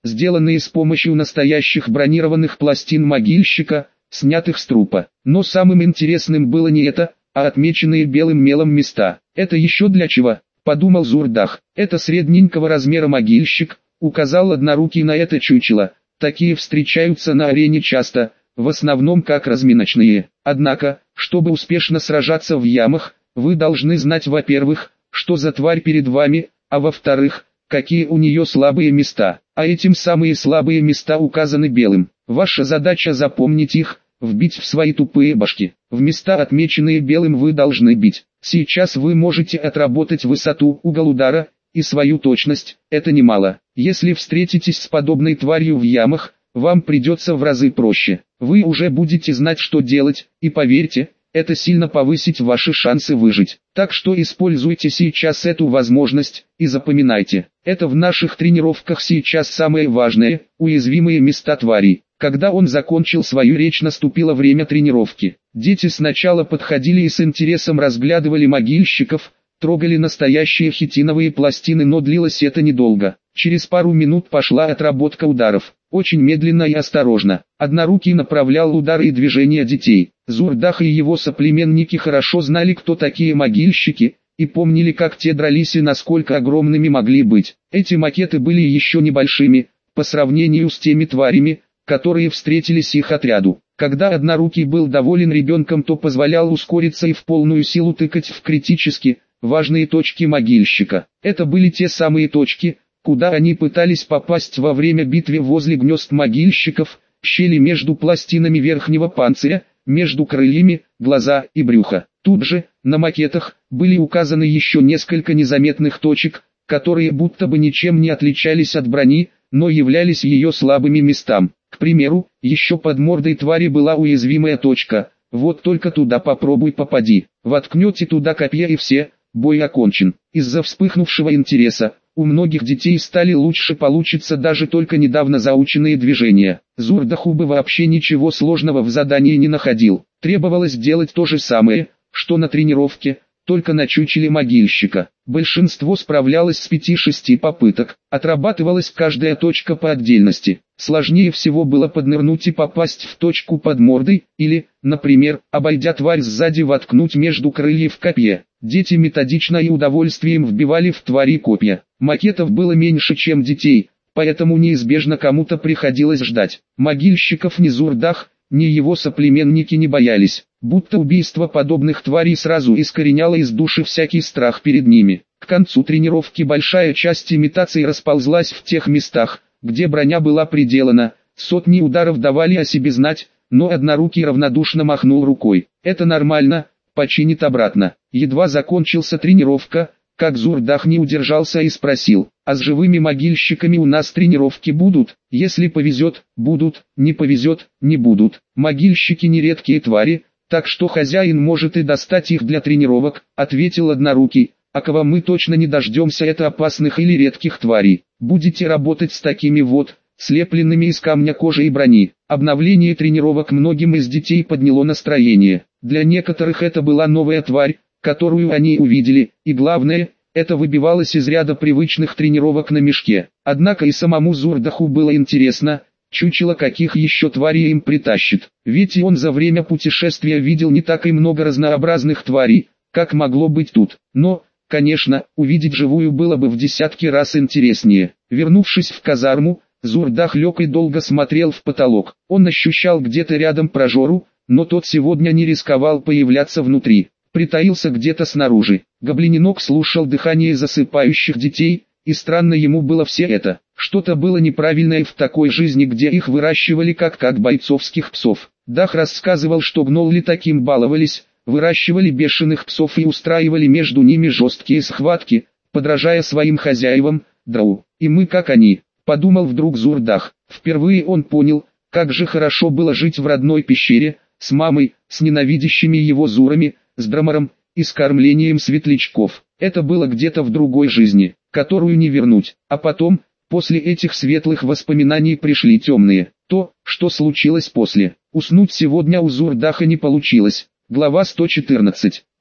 сделанные с помощью настоящих бронированных пластин могильщика, снятых с трупа. Но самым интересным было не это, а отмеченные белым мелом места. «Это еще для чего?» – подумал Зурдах. «Это средненького размера могильщик», – указал однорукий на это чучело. «Такие встречаются на арене часто, в основном как разминочные. Однако, чтобы успешно сражаться в ямах, вы должны знать, во-первых, что за тварь перед вами, а во-вторых, какие у нее слабые места. А этим самые слабые места указаны белым. Ваша задача запомнить их, вбить в свои тупые башки. В места, отмеченные белым, вы должны бить. Сейчас вы можете отработать высоту, угол удара и свою точность, это немало. Если встретитесь с подобной тварью в ямах, вам придется в разы проще. Вы уже будете знать, что делать, и поверьте, это сильно повысит ваши шансы выжить. Так что используйте сейчас эту возможность, и запоминайте, это в наших тренировках сейчас самое важное, уязвимые места тварей. Когда он закончил свою речь, наступило время тренировки. Дети сначала подходили и с интересом разглядывали могильщиков, трогали настоящие хитиновые пластины, но длилось это недолго. Через пару минут пошла отработка ударов. Очень медленно и осторожно. Однорукий направлял удары и движения детей. Зурдах и его соплеменники хорошо знали, кто такие могильщики, и помнили, как те дрались и насколько огромными могли быть. Эти макеты были еще небольшими, по сравнению с теми тварями, которые встретились их отряду. Когда однорукий был доволен ребенком, то позволял ускориться и в полную силу тыкать в критически важные точки могильщика. Это были те самые точки, куда они пытались попасть во время битвы возле гнезд могильщиков, щели между пластинами верхнего панциря, между крыльями, глаза и брюха. Тут же, на макетах, были указаны еще несколько незаметных точек, которые будто бы ничем не отличались от брони, но являлись ее слабыми местами. К примеру, еще под мордой твари была уязвимая точка, вот только туда попробуй попади. Воткнете туда копья и все, бой окончен. Из-за вспыхнувшего интереса, у многих детей стали лучше получиться даже только недавно заученные движения. Зурдаху бы вообще ничего сложного в задании не находил. Требовалось делать то же самое, что на тренировке, только на чучеле могильщика. Большинство справлялось с пяти-шести попыток, отрабатывалась каждая точка по отдельности. Сложнее всего было поднырнуть и попасть в точку под мордой, или, например, обойдя тварь сзади, воткнуть между крыльев копье. Дети методично и удовольствием вбивали в твари копья. Макетов было меньше, чем детей, поэтому неизбежно кому-то приходилось ждать. Могильщиков ни Зурдах, ни его соплеменники не боялись, будто убийство подобных тварей сразу искореняло из души всякий страх перед ними. К концу тренировки большая часть имитаций расползлась в тех местах, где броня была приделана. Сотни ударов давали о себе знать, но однорукий равнодушно махнул рукой. Это нормально, починит обратно. Едва закончился тренировка, как Зурдах не удержался и спросил: «А с живыми могильщиками у нас тренировки будут?» «Если повезет, будут, не повезет, не будут. Могильщики не редкие твари, так что хозяин может и достать их для тренировок», — ответил однорукий. «А кого мы точно не дождемся, это опасных или редких тварей. Будете работать с такими вот, слепленными из камня, кожи и брони». Обновление тренировок многим из детей подняло настроение. Для некоторых это была новая тварь, которую они увидели, и главное, это выбивалось из ряда привычных тренировок на мешке. Однако и самому Зурдаху было интересно, чучело каких еще тварей им притащит. Ведь и он за время путешествия видел не так и много разнообразных тварей, как могло быть тут. Но, конечно, увидеть живую было бы в десятки раз интереснее. Вернувшись в казарму, Зурдах лег и долго смотрел в потолок. Он ощущал где-то рядом прожору, но тот сегодня не рисковал появляться внутри. Притаился где-то снаружи. Гоблиненок слушал дыхание засыпающих детей, и странно ему было все это. Что-то было неправильное в такой жизни, где их выращивали как как бойцовских псов. Дах рассказывал, что гнолли таким баловались, выращивали бешеных псов и устраивали между ними жесткие схватки, подражая своим хозяевам, драу. И мы как они, подумал вдруг Зурдах. Впервые он понял, как же хорошо было жить в родной пещере, с мамой, с ненавидящими его зурами, с Драмором и с кормлением светлячков. Это было где-то в другой жизни, которую не вернуть. А потом, после этих светлых воспоминаний пришли темные. То, что случилось после. Уснуть сегодня у Зурдаха не получилось. Глава сто четырнадцать.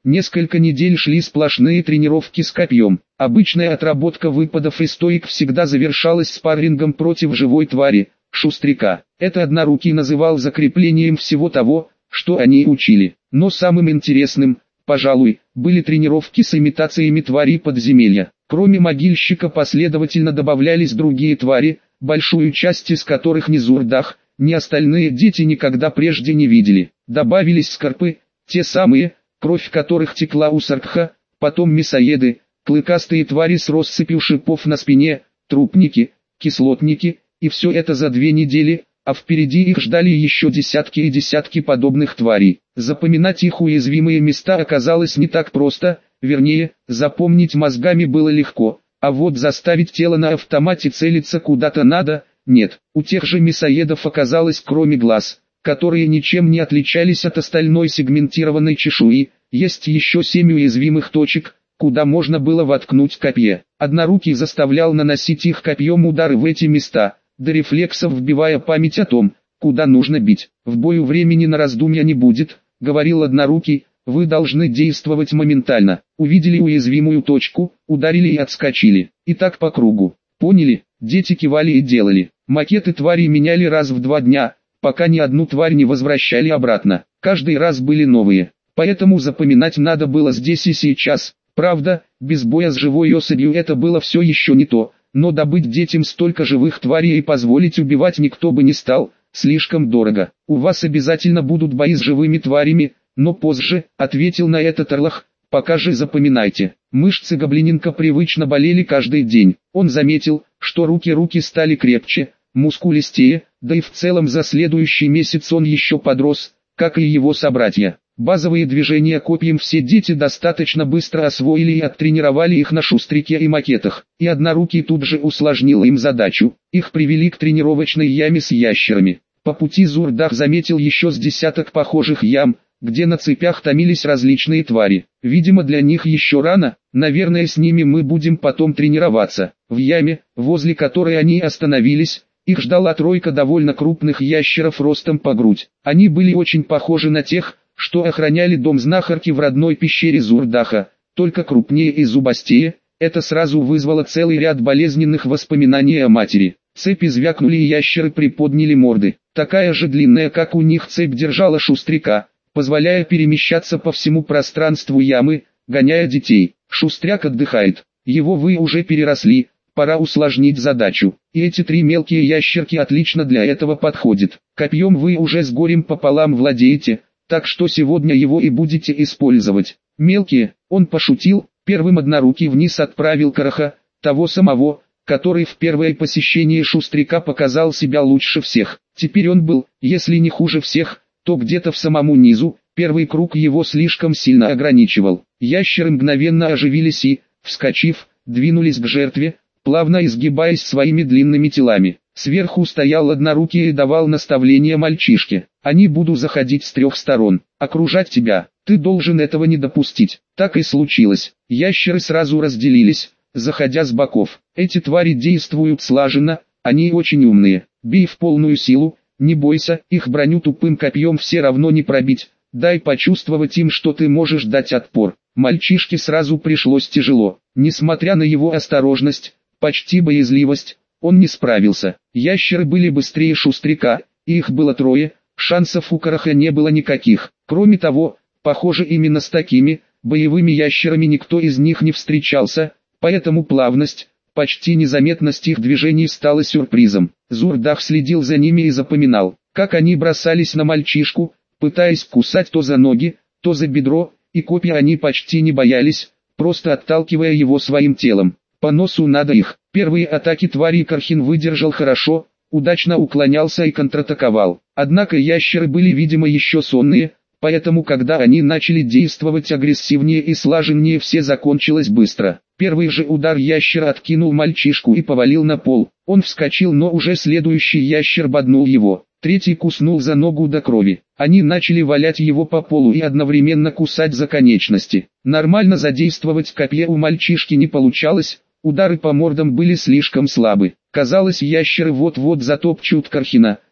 Несколько недель шли сплошные тренировки с копьем. Обычная отработка выпадов и стоек всегда завершалась спаррингом против живой твари, шустряка. Это Однорукий называл закреплением всего того, что они учили. Но самым интересным, пожалуй, были тренировки с имитациями тварей подземелья. Кроме могильщика последовательно добавлялись другие твари, большую часть из которых ни Зурдах, ни остальные дети никогда прежде не видели. Добавились скорпы, те самые, кровь которых текла у Саркха, потом мясоеды, клыкастые твари с россыпью шипов на спине, трупники, кислотники, и все это за две недели, а впереди их ждали еще десятки и десятки подобных тварей. Запоминать их уязвимые места оказалось не так просто, вернее, запомнить мозгами было легко, а вот заставить тело на автомате целиться куда-то надо, нет. У тех же мясоедов оказалось, кроме глаз, которые ничем не отличались от остальной сегментированной чешуи, есть еще семь уязвимых точек, куда можно было воткнуть копье. Однорукий заставлял наносить их копьем удары в эти места, до рефлексов вбивая память о том, куда нужно бить. В бою времени на раздумья не будет, говорил Однорукий, вы должны действовать моментально. Увидели уязвимую точку, ударили и отскочили. И так по кругу. Поняли? Дети кивали и делали. Макеты тварей меняли раз в два дня, пока ни одну тварь не возвращали обратно. Каждый раз были новые. Поэтому запоминать надо было здесь и сейчас. Правда, без боя с живой особью это было все еще не то. Но добыть детям столько живых тварей и позволить убивать никто бы не стал, слишком дорого. У вас обязательно будут бои с живыми тварями, но позже, ответил на этот Орлах, пока же запоминайте. Мышцы Гоблиненко привычно болели каждый день. Он заметил, что руки-руки стали крепче, мускулистее, да и в целом за следующий месяц он еще подрос, как и его собратья. Базовые движения копьем все дети достаточно быстро освоили и оттренировали их на шустрике и макетах. И Однорукий тут же усложнил им задачу. Их привели к тренировочной яме с ящерами. По пути Зурдах заметил еще с десяток похожих ям, где на цепях томились различные твари. Видимо, для них еще рано, наверное, с ними мы будем потом тренироваться. В яме, возле которой они остановились, их ждала тройка довольно крупных ящеров ростом по грудь. Они были очень похожи на тех, что охраняли дом знахарки в родной пещере Зурдаха, только крупнее и зубастее. Это сразу вызвало целый ряд болезненных воспоминаний о матери. Цепи звякнули и ящеры приподняли морды. Такая же длинная, как у них, цепь держала шустряка, позволяя перемещаться по всему пространству ямы, гоняя детей. Шустряк отдыхает. Его вы уже переросли, пора усложнить задачу. И эти три мелкие ящерки отлично для этого подходят. Копьем вы уже с горем пополам владеете, так что сегодня его и будете использовать. Мелкие, он пошутил, первым Однорукий вниз отправил Караха, того самого, который в первое посещение шустряка показал себя лучше всех. Теперь он был, если не хуже всех, то где-то в самому низу, первый круг его слишком сильно ограничивал. Ящеры мгновенно оживились и, вскочив, двинулись к жертве, плавно изгибаясь своими длинными телами. Сверху стоял Однорукий и давал наставления мальчишке. Они будут заходить с трех сторон, окружать тебя, ты должен этого не допустить. Так и случилось. Ящеры сразу разделились, заходя с боков. Эти твари действуют слаженно, они очень умные. Бей в полную силу, не бойся, их броню тупым копьем все равно не пробить. Дай почувствовать им, что ты можешь дать отпор. Мальчишке сразу пришлось тяжело. Несмотря на его осторожность, почти боязливость, он не справился. Ящеры были быстрее шустряка, и их было трое, шансов у Караха не было никаких. Кроме того, похоже, именно с такими боевыми ящерами никто из них не встречался, поэтому плавность, почти незаметность их движений стала сюрпризом. Зурдах следил за ними и запоминал, как они бросались на мальчишку, пытаясь кусать то за ноги, то за бедро, и копья они почти не боялись, просто отталкивая его своим телом. По носу надо их. Первые атаки твари Кархин выдержал хорошо, удачно уклонялся и контратаковал. Однако ящеры были, видимо, еще сонные, поэтому когда они начали действовать агрессивнее и слаженнее, все закончилось быстро. Первый же удар ящера откинул мальчишку и повалил на пол. Он вскочил, но уже следующий ящер боднул его. Третий куснул за ногу до крови. Они начали валять его по полу и одновременно кусать за конечности. Нормально задействовать копье у мальчишки не получалось. Удары по мордам были слишком слабы. Казалось, ящеры вот-вот затопчут Кархина,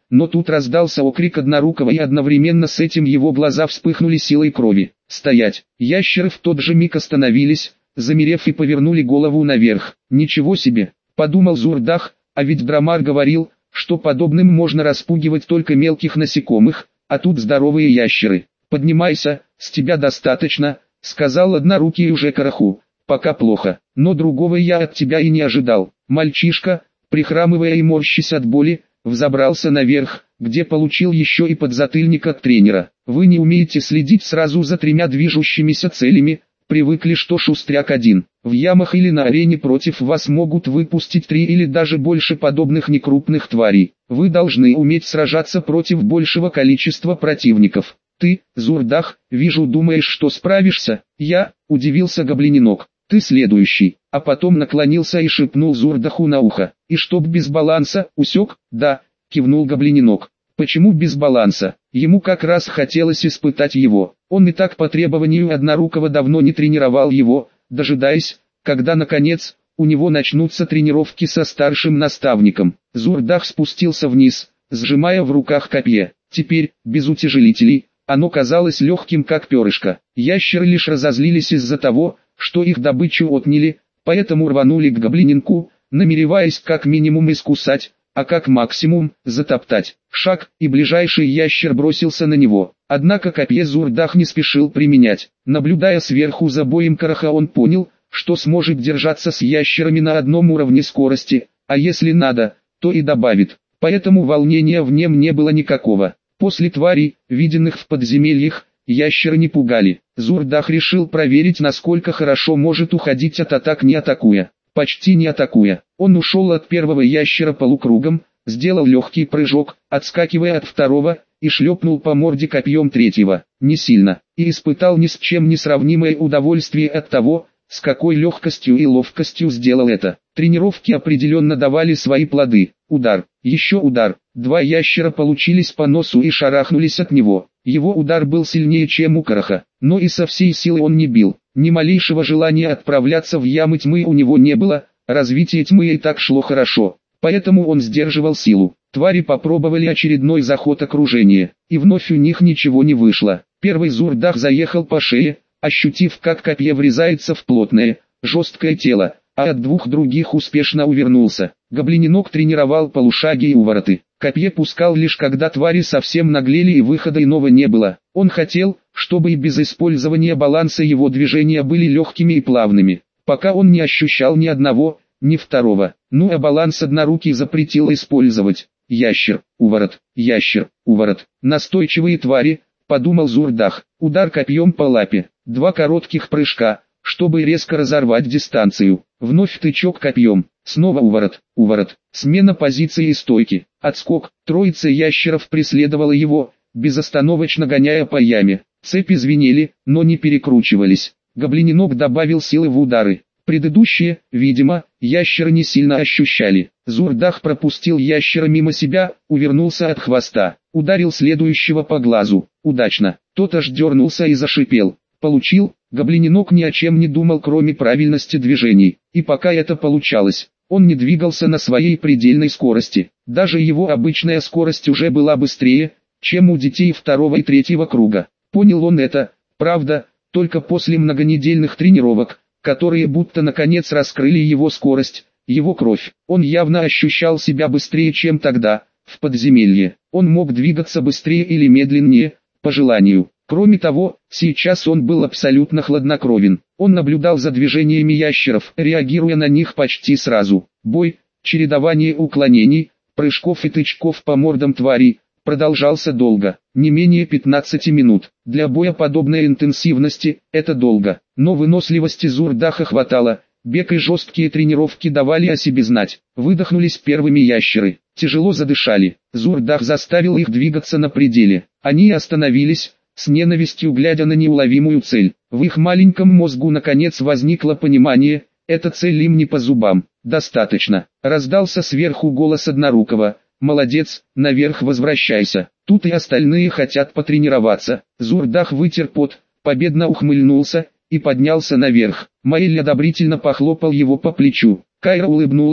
но тут раздался окрик однорукого, и одновременно с этим его глаза вспыхнули силой крови. «Стоять!» Ящеры в тот же миг остановились, замерев, и повернули голову наверх. «Ничего себе!» — подумал Зурдах, а ведь Драмар говорил, что подобным можно распугивать только мелких насекомых, а тут здоровые ящеры. «Поднимайся, с тебя достаточно», — сказал однорукий уже Караху. «Пока плохо, но другого я от тебя и не ожидал». Мальчишка, прихрамывая и морщась от боли, взобрался наверх, где получил еще и подзатыльник от тренера. «Вы не умеете следить сразу за тремя движущимися целями, привыкли, что шустряк один. В ямах или на арене против вас могут выпустить три или даже больше подобных некрупных тварей. Вы должны уметь сражаться против большего количества противников. Ты, Зурдах, вижу, думаешь, что справишься?» «Я», — удивился гоблиненок. «Ты следующий», а потом наклонился и шепнул Зурдаху на ухо. «И чтоб без баланса, усек?» «Да», — кивнул гоблиненок. «Почему без баланса?» Ему как раз хотелось испытать его. Он и так по требованию однорукого давно не тренировал его, дожидаясь, когда наконец, у него начнутся тренировки со старшим наставником. Зурдах спустился вниз, сжимая в руках копье. Теперь, без утяжелителей, оно казалось легким как перышко. Ящеры лишь разозлились из-за того, что их добычу отняли, поэтому рванули к гоблиненку, намереваясь как минимум искусать, а как максимум затоптать. Шаг, и ближайший ящер бросился на него. Однако копье Зурдах не спешил применять. Наблюдая сверху за боем Караха, он понял, что сможет держаться с ящерами на одном уровне скорости, а если надо, то и добавит. Поэтому волнения в нем не было никакого. После тварей, виденных в подземельях, ящеры не пугали. Зурдах решил проверить, насколько хорошо может уходить от атак, не атакуя. Почти не атакуя, он ушел от первого ящера полукругом, сделал легкий прыжок, отскакивая от второго, и шлепнул по морде копьем третьего, не сильно, и испытал ни с чем не сравнимое удовольствие от того, с какой легкостью и ловкостью сделал это. Тренировки определенно давали свои плоды. Удар, еще удар, два ящера получились по носу и шарахнулись от него. Его удар был сильнее, чем у Караха, но и со всей силы он не бил. Ни малейшего желания отправляться в ямы тьмы у него не было, развитие тьмы и так шло хорошо, поэтому он сдерживал силу. Твари попробовали очередной заход окружения, и вновь у них ничего не вышло. Первый Зурдах заехал по шее, ощутив, как копье врезается в плотное, жесткое тело, а от двух других успешно увернулся. Гоблиненок тренировал полушаги и увороты. Копье пускал лишь когда твари совсем наглели и выхода иного не было. Он хотел, чтобы и без использования баланса его движения были легкими и плавными. Пока он не ощущал ни одного, ни второго. Ну а баланс однорукий запретил использовать. Ящер, уворот, ящер, уворот. Настойчивые твари, подумал Зурдах. Удар копьем по лапе. Два коротких прыжка, чтобы резко разорвать дистанцию. Вновь тычок копьем. Снова уворот, уворот. Смена позиции и стойки. Отскок. Троица ящеров преследовала его, безостановочно гоняя по яме. Цепи звенели, но не перекручивались. Гоблиненок добавил силы в удары. Предыдущие, видимо, ящеры не сильно ощущали. Зурдах пропустил ящера мимо себя, увернулся от хвоста. Ударил следующего по глазу. Удачно. Тот аж дернулся и зашипел. Получил. Гоблиненок ни о чем не думал, кроме правильности движений. И пока это получалось, он не двигался на своей предельной скорости. Даже его обычная скорость уже была быстрее, чем у детей второго и третьего круга. Понял он это, правда, только после многонедельных тренировок, которые будто наконец раскрыли его скорость, его кровь. Он явно ощущал себя быстрее, чем тогда, в подземелье. Он мог двигаться быстрее или медленнее, по желанию. Кроме того, сейчас он был абсолютно хладнокровен. Он наблюдал за движениями ящеров, реагируя на них почти сразу. Бой, чередование уклонений, прыжков и тычков по мордам тварей, продолжался долго, не менее пятнадцати минут. Для боя подобной интенсивности, это долго, но выносливости Зурдаха хватало, бег и жесткие тренировки давали о себе знать. Выдохнулись первыми ящеры, тяжело задышали. Зурдах заставил их двигаться на пределе. Они остановились, с ненавистью глядя на неуловимую цель. В их маленьком мозгу наконец возникло понимание, эта цель им не по зубам. Достаточно. Раздался сверху голос однорукого. «Молодец, наверх возвращайся, тут и остальные хотят потренироваться». Зурдах вытер пот, победно ухмыльнулся, и поднялся наверх. Маэль одобрительно похлопал его по плечу. Кайра улыбнулась,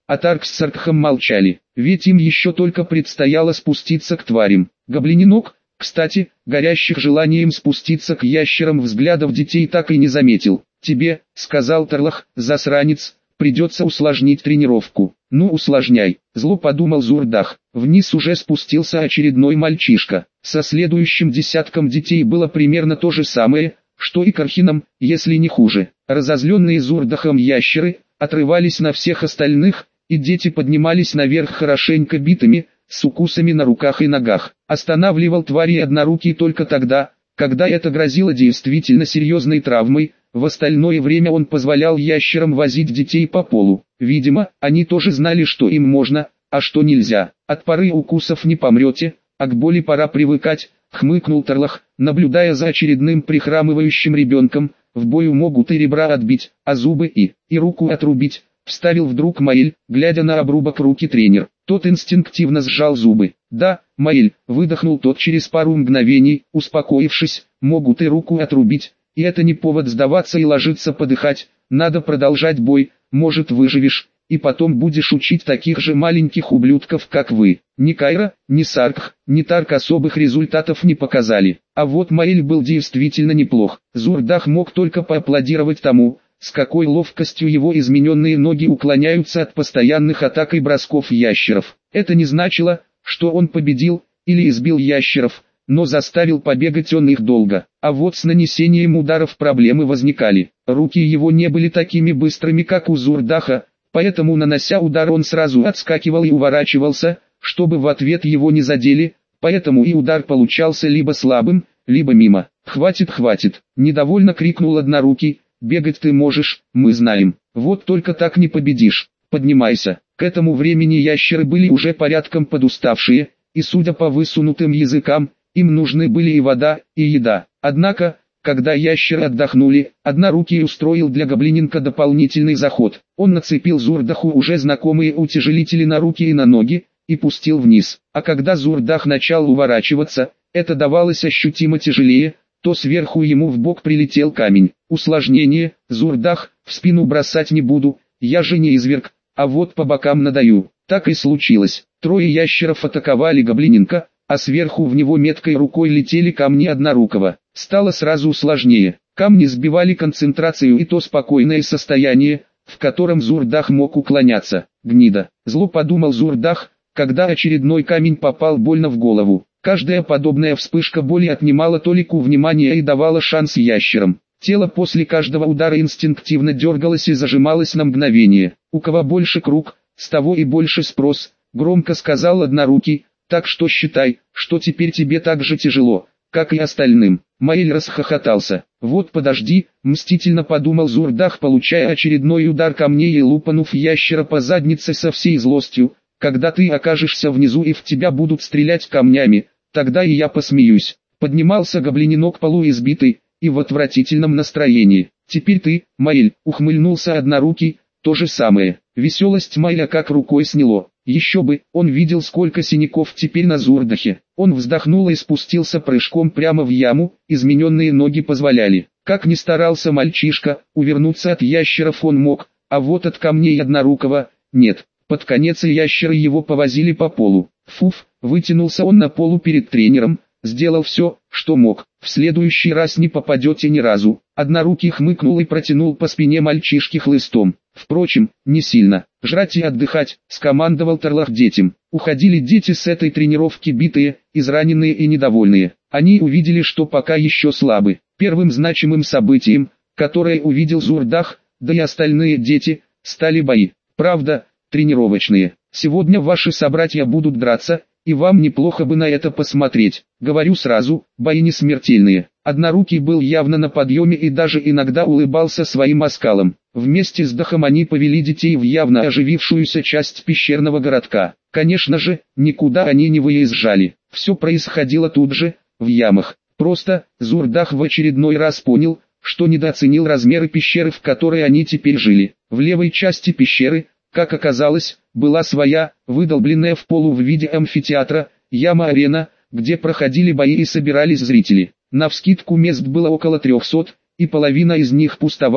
а Тарк с Саркхом молчали, ведь им еще только предстояло спуститься к тварям. Гоблиненок, кстати, горящих желанием спуститься к ящерам взглядов детей так и не заметил. «Тебе, — сказал Тарлах, — засранец, придется усложнить тренировку». «Ну усложняй», — зло подумал Зурдах. Вниз уже спустился очередной мальчишка. Со следующим десятком детей было примерно то же самое, что и Кархином, если не хуже. Разозленные Зурдахом ящеры отрывались на всех остальных, и дети поднимались наверх хорошенько битыми, с укусами на руках и ногах. Останавливал твари однорукий только тогда, когда это грозило действительно серьезной травмой. В остальное время он позволял ящерам возить детей по полу. Видимо, они тоже знали, что им можно, а что нельзя. От пары укусов не помрете, а к боли пора привыкать, хмыкнул Тарлах, наблюдая за очередным прихрамывающим ребенком. В бою могут и ребра отбить, а зубы и, и руку отрубить, вставил вдруг Маэль, глядя на обрубок руки тренер. Тот инстинктивно сжал зубы. «Да, Маэль», выдохнул тот через пару мгновений, успокоившись, могут и руку отрубить. И это не повод сдаваться и ложиться подыхать, надо продолжать бой, может выживешь, и потом будешь учить таких же маленьких ублюдков, как вы. Ни Кайра, ни Саркх, ни Тарк особых результатов не показали, а вот Маэль был действительно неплох. Зурдах мог только поаплодировать тому, с какой ловкостью его измененные ноги уклоняются от постоянных атак и бросков ящеров. Это не значило, что он победил, или избил ящеров, но заставил побегать он их долго. А вот с нанесением ударов проблемы возникали. Руки его не были такими быстрыми, как у Зурдаха, поэтому нанося удар он сразу отскакивал и уворачивался, чтобы в ответ его не задели, поэтому и удар получался либо слабым, либо мимо. «Хватит, хватит!» – недовольно крикнул однорукий. «Бегать ты можешь, мы знаем. Вот только так не победишь. Поднимайся». К этому времени ящеры были уже порядком подуставшие, и судя по высунутым языкам, им нужны были и вода, и еда. Однако, когда ящеры отдохнули, однорукий устроил для гоблиненка дополнительный заход. Он нацепил Зурдаху уже знакомые утяжелители на руки и на ноги, и пустил вниз. А когда Зурдах начал уворачиваться, это давалось ощутимо тяжелее, то сверху ему в бок прилетел камень. Усложнение: Зурдах, в спину бросать не буду, я же не изверг, а вот по бокам надаю. Так и случилось. Трое ящеров атаковали гоблиненка, а сверху в него меткой рукой летели камни однорукого. Стало сразу сложнее. Камни сбивали концентрацию и то спокойное состояние, в котором Зурдах мог уклоняться. «Гнида!» — зло подумал Зурдах, когда очередной камень попал больно в голову. Каждая подобная вспышка боли отнимала толику внимания и давала шанс ящерам. Тело после каждого удара инстинктивно дергалось и зажималось на мгновение. «У кого больше круг, с того и больше спрос», — громко сказал однорукий, «так что считай, что теперь тебе так же тяжело, как и остальным». Маэль расхохотался. «Вот подожди», — мстительно подумал Зурдах, получая очередной удар камней и лупанув ящера по заднице со всей злостью. «Когда ты окажешься внизу и в тебя будут стрелять камнями, тогда и я посмеюсь». Поднимался гоблиненок полуизбитый и в отвратительном настроении. «Теперь ты, Маэль», — ухмыльнулся однорукий, — «то же самое». Веселость Маэля как рукой сняло. Еще бы, он видел, сколько синяков теперь на Зурдахе. Он вздохнул и спустился прыжком прямо в яму, измененные ноги позволяли. Как ни старался мальчишка, увернуться от ящеров он мог, а вот от камней однорукого — нет. Под конец ящеры его повозили по полу. Фуф, вытянулся он на полу перед тренером, сделал все, что мог. «В следующий раз не попадете ни разу». Однорукий хмыкнул и протянул по спине мальчишки хлыстом. Впрочем, не сильно. «Жрать и отдыхать», — скомандовал Тарлах детям. Уходили дети с этой тренировки битые, израненные и недовольные. Они увидели, что пока еще слабы. Первым значимым событием, которое увидел Зурдах, да и остальные дети, стали бои. Правда, тренировочные. Сегодня ваши собратья будут драться, и вам неплохо бы на это посмотреть. Говорю сразу, бои не смертельные. Однорукий был явно на подъеме и даже иногда улыбался своим оскалом. Вместе с Дахом они повели детей в явно оживившуюся часть пещерного городка. Конечно же, никуда они не выезжали. Все происходило тут же, в ямах. Просто, Зурдах в очередной раз понял, что недооценил размеры пещеры, в которой они теперь жили. В левой части пещеры, как оказалось, была своя, выдолбленная в полу в виде амфитеатра, яма-арена, где проходили бои и собирались зрители. Навскидку мест было около трехсот, и половина из них пустовала,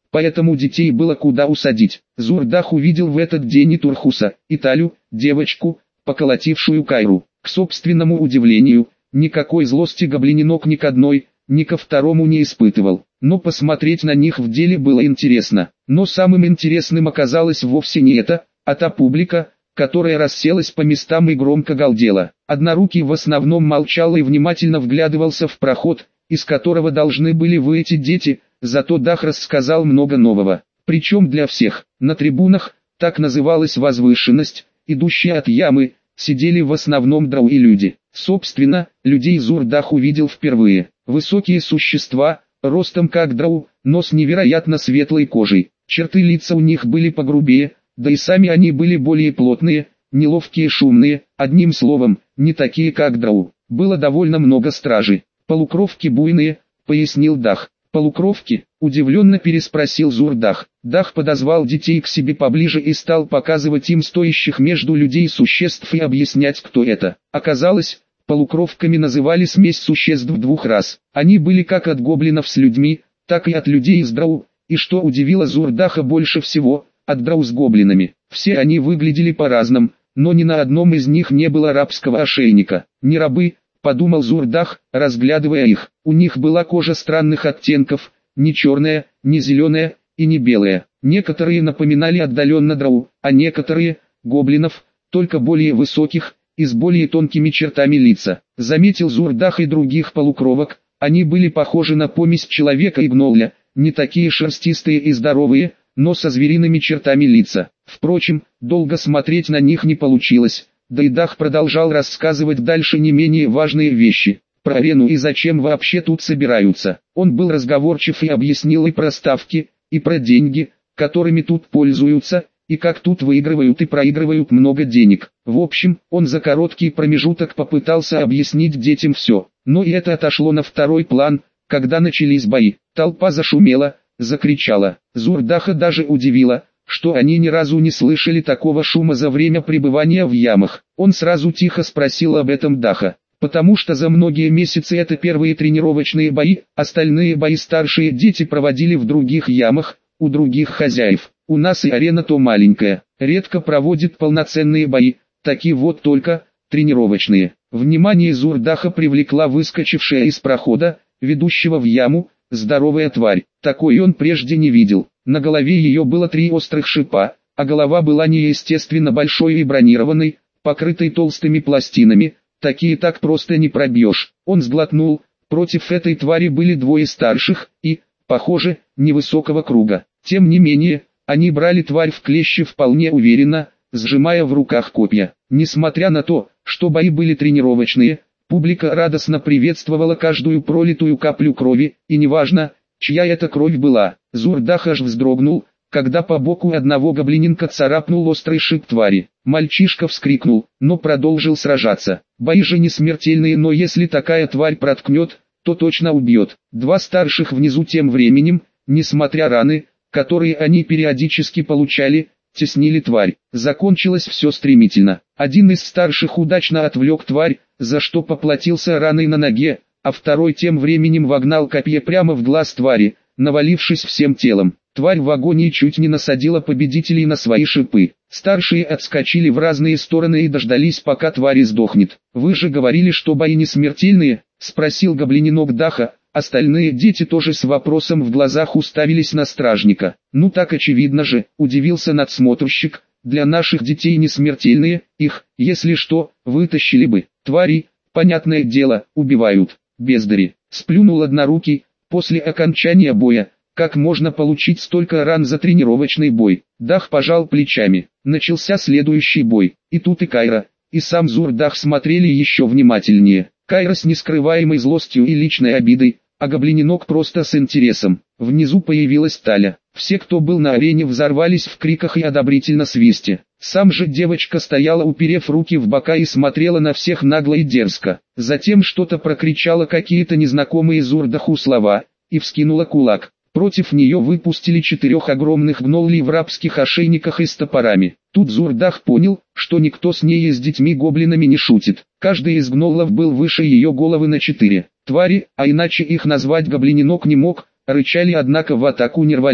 поэтому детей было куда усадить. Зурдах увидел в этот день и Турхуса, и Талю, девочку, поколотившую Кайру. К собственному удивлению, никакой злости гоблиненок ни к одной, ни ко второму не испытывал. Но посмотреть на них в деле было интересно. Но самым интересным оказалось вовсе не это, а та публика, которая расселась по местам и громко галдела. Однорукий в основном молчал и внимательно вглядывался в проход, из которого должны были выйти дети, зато Дах рассказал много нового. Причем для всех. На трибунах, так называлась возвышенность, идущая от ямы, сидели в основном драу и люди. Собственно, людей Зурдах увидел впервые. Высокие существа, ростом как драу, но с невероятно светлой кожей. Черты лица у них были погрубее, да и сами они были более плотные, неловкие, шумные, одним словом, не такие как драу. Было довольно много стражей. Полукровки буйные, пояснил Дах. Полукровки? Удивленно переспросил Зурдах. Дах подозвал детей к себе поближе и стал показывать им стоящих между людей существ и объяснять, кто это. Оказалось, полукровками называли смесь существ двух рас. Они были как от гоблинов с людьми, так и от людей с драу, и что удивило Зурдаха больше всего, от драу с гоблинами. Все они выглядели по-разному, но ни на одном из них не было рабского ошейника. Не рабы, подумал Зурдах, разглядывая их. У них была кожа странных оттенков, не черная, не зеленая и не белая. Некоторые напоминали отдаленно драу, а некоторые – гоблинов, только более высоких и с более тонкими чертами лица. Заметил Зурдах и других полукровок, они были похожи на помесь человека и гнолля, не такие шерстистые и здоровые, но со звериными чертами лица. Впрочем, долго смотреть на них не получилось, да и Дах продолжал рассказывать дальше не менее важные вещи. Про арену и зачем вообще тут собираются. Он был разговорчив и объяснил и про ставки, и про деньги, которыми тут пользуются, и как тут выигрывают и проигрывают много денег. В общем, он за короткий промежуток попытался объяснить детям все. Но и это отошло на второй план, когда начались бои. Толпа зашумела, закричала. Зурдаха даже удивило, что они ни разу не слышали такого шума за время пребывания в ямах. Он сразу тихо спросил об этом Даха. Потому что за многие месяцы это первые тренировочные бои, остальные бои старшие дети проводили в других ямах, у других хозяев. У нас и арена то маленькая, редко проводит полноценные бои, такие вот только, тренировочные. Внимание Зурдаха привлекла выскочившая из прохода, ведущего в яму, здоровая тварь. Такой он прежде не видел. На голове ее было три острых шипа, а голова была неестественно большой и бронированной, покрытой толстыми пластинами. Такие так просто не пробьешь. Он сглотнул. Против этой твари были двое старших и, похоже, невысокого круга. Тем не менее, они брали тварь в клещи вполне уверенно, сжимая в руках копья. Несмотря на то, что бои были тренировочные, публика радостно приветствовала каждую пролитую каплю крови, и неважно, чья это кровь была. Зурдах аж вздрогнул, когда по боку одного гоблиненка царапнул острый шип твари. Мальчишка вскрикнул, но продолжил сражаться. Бои же не смертельные, но если такая тварь проткнет, то точно убьет. Два старших внизу тем временем, несмотря раны, которые они периодически получали, теснили тварь. Закончилось все стремительно. Один из старших удачно отвлек тварь, за что поплатился раной на ноге, а второй тем временем вогнал копье прямо в глаз твари, навалившись всем телом. Тварь в агонии чуть не насадила победителей на свои шипы. Старшие отскочили в разные стороны и дождались, пока тварь сдохнет. «Вы же говорили, что бои не смертельные?» — спросил гоблиненок Даха. Остальные дети тоже с вопросом в глазах уставились на стражника. «Ну так очевидно же», — удивился надсмотрщик. «Для наших детей не смертельные, их, если что, вытащили бы. Твари, понятное дело, убивают. Бездари». Сплюнул однорукий. После окончания боя, как можно получить столько ран за тренировочный бой? Дах пожал плечами. Начался следующий бой. И тут и Кайра, и сам Зурдах смотрели еще внимательнее. Кайра с нескрываемой злостью и личной обидой, а гоблиненок просто с интересом. Внизу появилась Таля. Все, кто был на арене, взорвались в криках и одобрительно свисте. Сам же девочка стояла, уперев руки в бока, и смотрела на всех нагло и дерзко. Затем что-то прокричала, какие-то незнакомые Зурдаху слова, и вскинула кулак. Против нее выпустили четырех огромных гноллей в рабских ошейниках и с топорами. Тут Зурдах понял, что никто с ней и с детьми-гоблинами не шутит. Каждый из гноллов был выше ее головы на четыре. Твари, а иначе их назвать гоблиненок не мог, рычали, однако в атаку не рвались.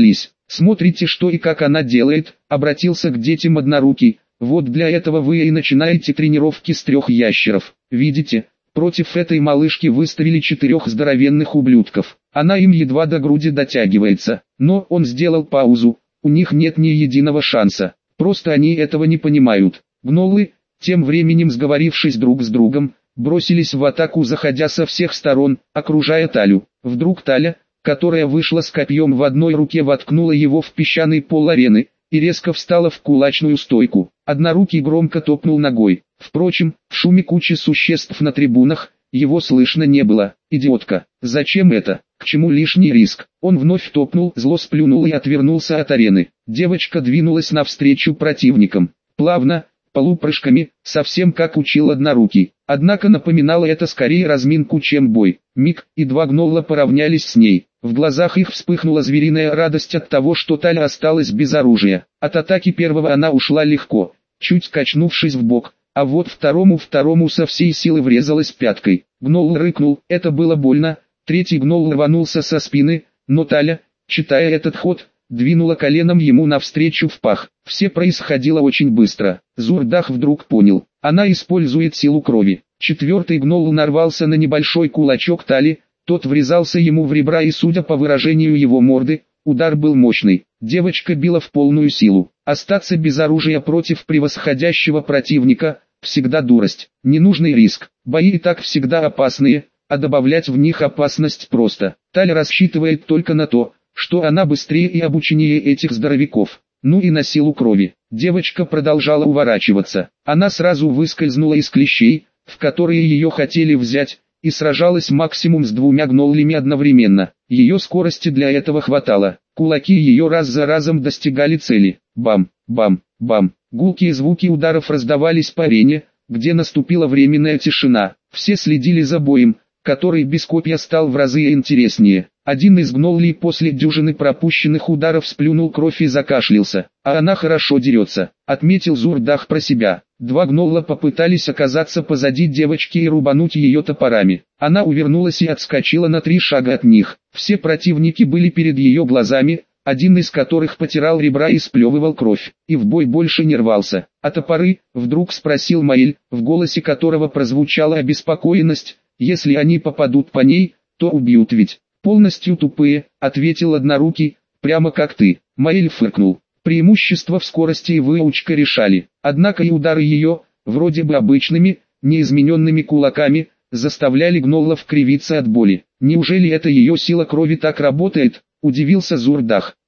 Смотрите, что и как она делает, обратился к детям однорукий. Вот для этого вы и начинаете тренировки с трех ящеров. Видите, против этой малышки выставили четырех здоровенных ублюдков. Она им едва до груди дотягивается. Но он сделал паузу. У них нет ни единого шанса. Просто они этого не понимают. Гнолы, тем временем сговорившись друг с другом, бросились в атаку, заходя со всех сторон, окружая Талю. Вдруг Таля, которая вышла с копьем в одной руке, воткнула его в песчаный пол арены и резко встала в кулачную стойку. Однорукий громко топнул ногой. Впрочем, в шуме кучи существ на трибунах его слышно не было. «Идиотка, зачем это? К чему лишний риск?» Он вновь топнул, зло сплюнул и отвернулся от арены. Девочка двинулась навстречу противникам. Плавно, полупрыжками, совсем как учил однорукий. Однако напоминало это скорее разминку, чем бой. Миг, и два гнола поравнялись с ней. В глазах их вспыхнула звериная радость от того, что Таля осталась без оружия. От атаки первого она ушла легко, чуть качнувшись в бок, а вот второму второму со всей силы врезалась пяткой. Гнол рыкнул, это было больно. Третий гнол рванулся со спины, но Таля, читая этот ход, двинула коленом ему навстречу в пах. Все происходило очень быстро. Зурдах вдруг понял, она использует силу крови. Четвертый гнол нарвался на небольшой кулачок Тали, тот врезался ему в ребра, и, судя по выражению его морды, удар был мощный. Девочка била в полную силу. Остаться без оружия против превосходящего противника – всегда дурость. Ненужный риск. Бои и так всегда опасные, а добавлять в них опасность просто. Таля рассчитывает только на то, что она быстрее и обученнее этих здоровяков. Ну и на силу крови. Девочка продолжала уворачиваться. Она сразу выскользнула из клещей, в которые ее хотели взять, и сражалась максимум с двумя гноллями одновременно. Ее скорости для этого хватало. Кулаки ее раз за разом достигали цели. Бам, бам, бам. Гулкие звуки ударов раздавались по арене, где наступила временная тишина. Все следили за боем, который без копья стал в разы интереснее. Один из гноллей после дюжины пропущенных ударов сплюнул кровь и закашлялся. А она хорошо дерется, отметил Зурдах про себя. Два гнолла попытались оказаться позади девочки и рубануть ее топорами. Она увернулась и отскочила на три шага от них. Все противники были перед ее глазами, один из которых потирал ребра и сплевывал кровь, и в бой больше не рвался. «А топоры?» — вдруг спросил Маэль, в голосе которого прозвучала обеспокоенность. «Если они попадут по ней, то убьют ведь». «Полностью тупые», — ответил однорукий, — «прямо как ты». Маэль фыркнул. Преимущество в скорости и выучка решали. Однако и удары ее, вроде бы обычными, неизмененными кулаками, заставляли гноллов кривиться от боли. «Неужели это ее сила крови так работает?» — удивился Зурдах.